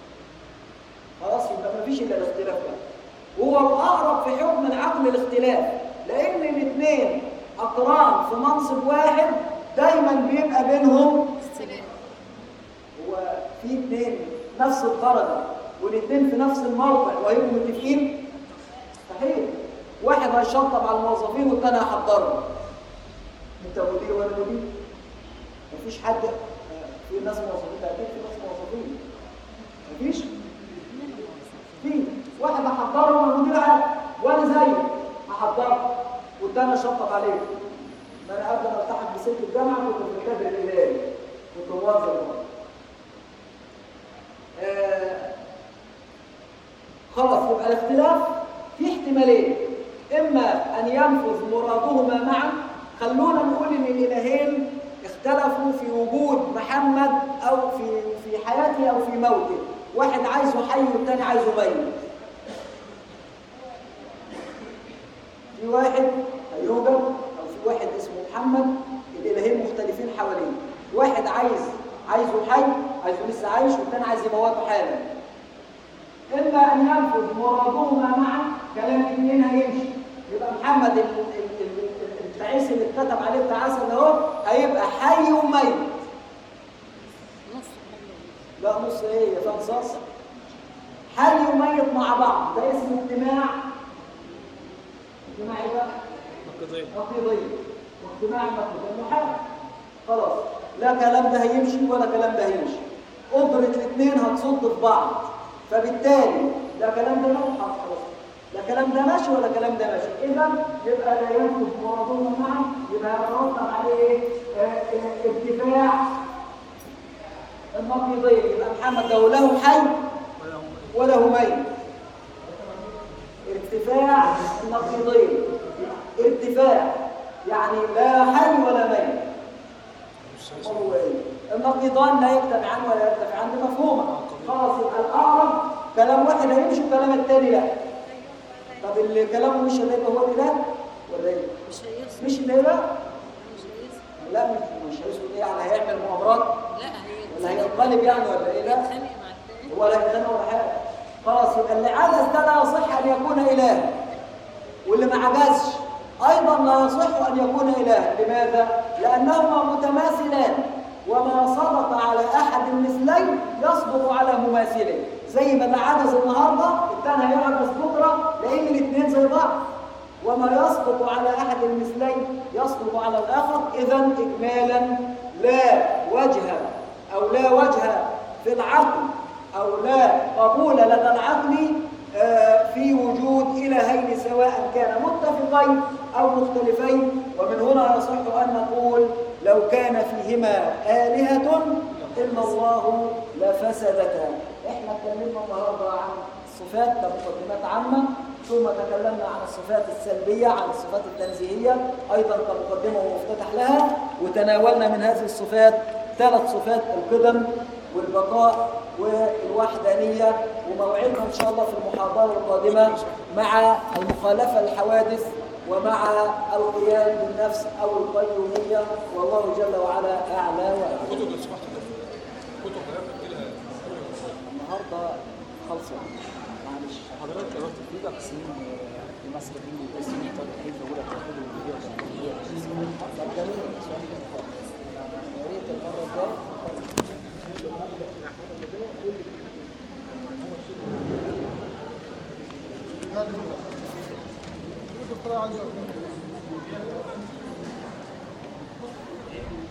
خلاص يبقى ما فيش الا الاختلاف ده. هو الاقرب في حكم العقل الاختلاف، لان الاثنين اقران في منصب واحد دايما بيبقى بينهم اختلاف. هو في اثنين نفس الدرجه والاثنين في نفس الموقع وهيبقوا متفقين؟ مستحيل. واحد هيشطب على الموظفين والثاني هيحضرهم. انت مدير وانا مدير؟ مفيش حد. في ناس موظفين، اكيد في ناس موظفين. مفيش؟ في واحد هحضرهم المدير عادي وانا زيه هحضره والثاني اشطب عليه. ما انا قبل ما التحق بسلك الجامعه كنت في الكادر الاداري، كنت موظف. آه خلاص يبقى الاختلاف في احتمالين، اما ان ينفذ مرادهما معا. خلونا نقول ان الالهين اختلفوا في وجود محمد او في في حياته او في موته. واحد عايزه حي والثاني عايزه ميت. في واحد هيوجد او في واحد اسمه محمد، الالهين مختلفين حواليه. واحد عايز عايزه حي، عايزه لسه عايش، والثاني عايز يموته حالا. اما ان ينفذ مرادهما معا، كلام الاثنين هيمشي. يبقى محمد التعيس اللي اتكتب عليه التعاسه ده اهو هيبقى حي وميت. لا نص ايه يا فانصاص؟ حي وميت مع بعض، ده اسمه اجتماع. اجتماع ايه بقى؟ نقيضين. نقيضين. واجتماع النقيضين محال. خلاص لا كلام ده هيمشي ولا كلام ده هيمشي. قدرة الاثنين هتصد في بعض، فبالتالي لا كلام ده ماشي خلاص، لا كلام ده ماشي ولا كلام ده ماشي. اذا يبقى لا ينفذ مرادهما معا، يبقى يترتب عليه ايه؟ ارتفاع النقيضين. يبقى محمد لو له حي وله ميت. ارتفاع النقيضين، ارتفاع يعني لا حي ولا ميت. هو ايه؟ النقيضان لا يجتمعان ولا يرتفعان، دي مفهومه. خلاص يبقى الأعرج كلام واحد هيمشي وكلام التاني لا. طب اللي كلامه مش اللي هيبقى هو الإله ولا إيه؟ مش هيصل مش الإله؟ مش هيصل لا مش مش هيسكت إيه يعني هيعمل مؤامرات لا هي ولا هينقلب يعني ولا إيه؟ لا هيتخانق مع التاني ولا يتخانق ولا حاجة. خلاص يبقى اللي عجز ده لا يصح أن يكون إله، واللي ما عجزش أيضا لا يصح أن يكون إله. لماذا؟ لأنهما متماثلان، وما صدق على أحد المثلين يصدق على مماثله. زي ما ده عجز النهارده الثاني هيعجز بكره، لأن الاثنين زي بعض. وما يصدق على أحد المثلين يصدق على الآخر. إذا إجمالا لا وجه أو لا وجه في العقل أو لا قبول لدى العقل في وجود إلهين سواء كان متفقين أو مختلفين. ومن هنا يصح أن نقول لو كان فيهما آلهة إلا الله لفسدتا. إحنا اتكلمنا النهارده عن الصفات كمقدمات عامة، ثم تكلمنا عن الصفات السلبية، عن الصفات التنزيهية أيضا كمقدمة ومفتتح لها، وتناولنا من هذه الصفات ثلاث صفات: القدم والبقاء والوحدانية. وموعدنا إن شاء الله في المحاضرة القادمة مع المخالفة للحوادث ومع القيام بالنفس أو القيومية، والله جل وعلا أعلى وأعلى. كتب لو سمحت كتب حضرتك لها النهارده خلصه معلش حضرتك قرأت في بقى سنين في مصر دي سنين تاريخيه موجوده في الكتب الجديده طب جميل سؤال كده يا ريت المره الجايه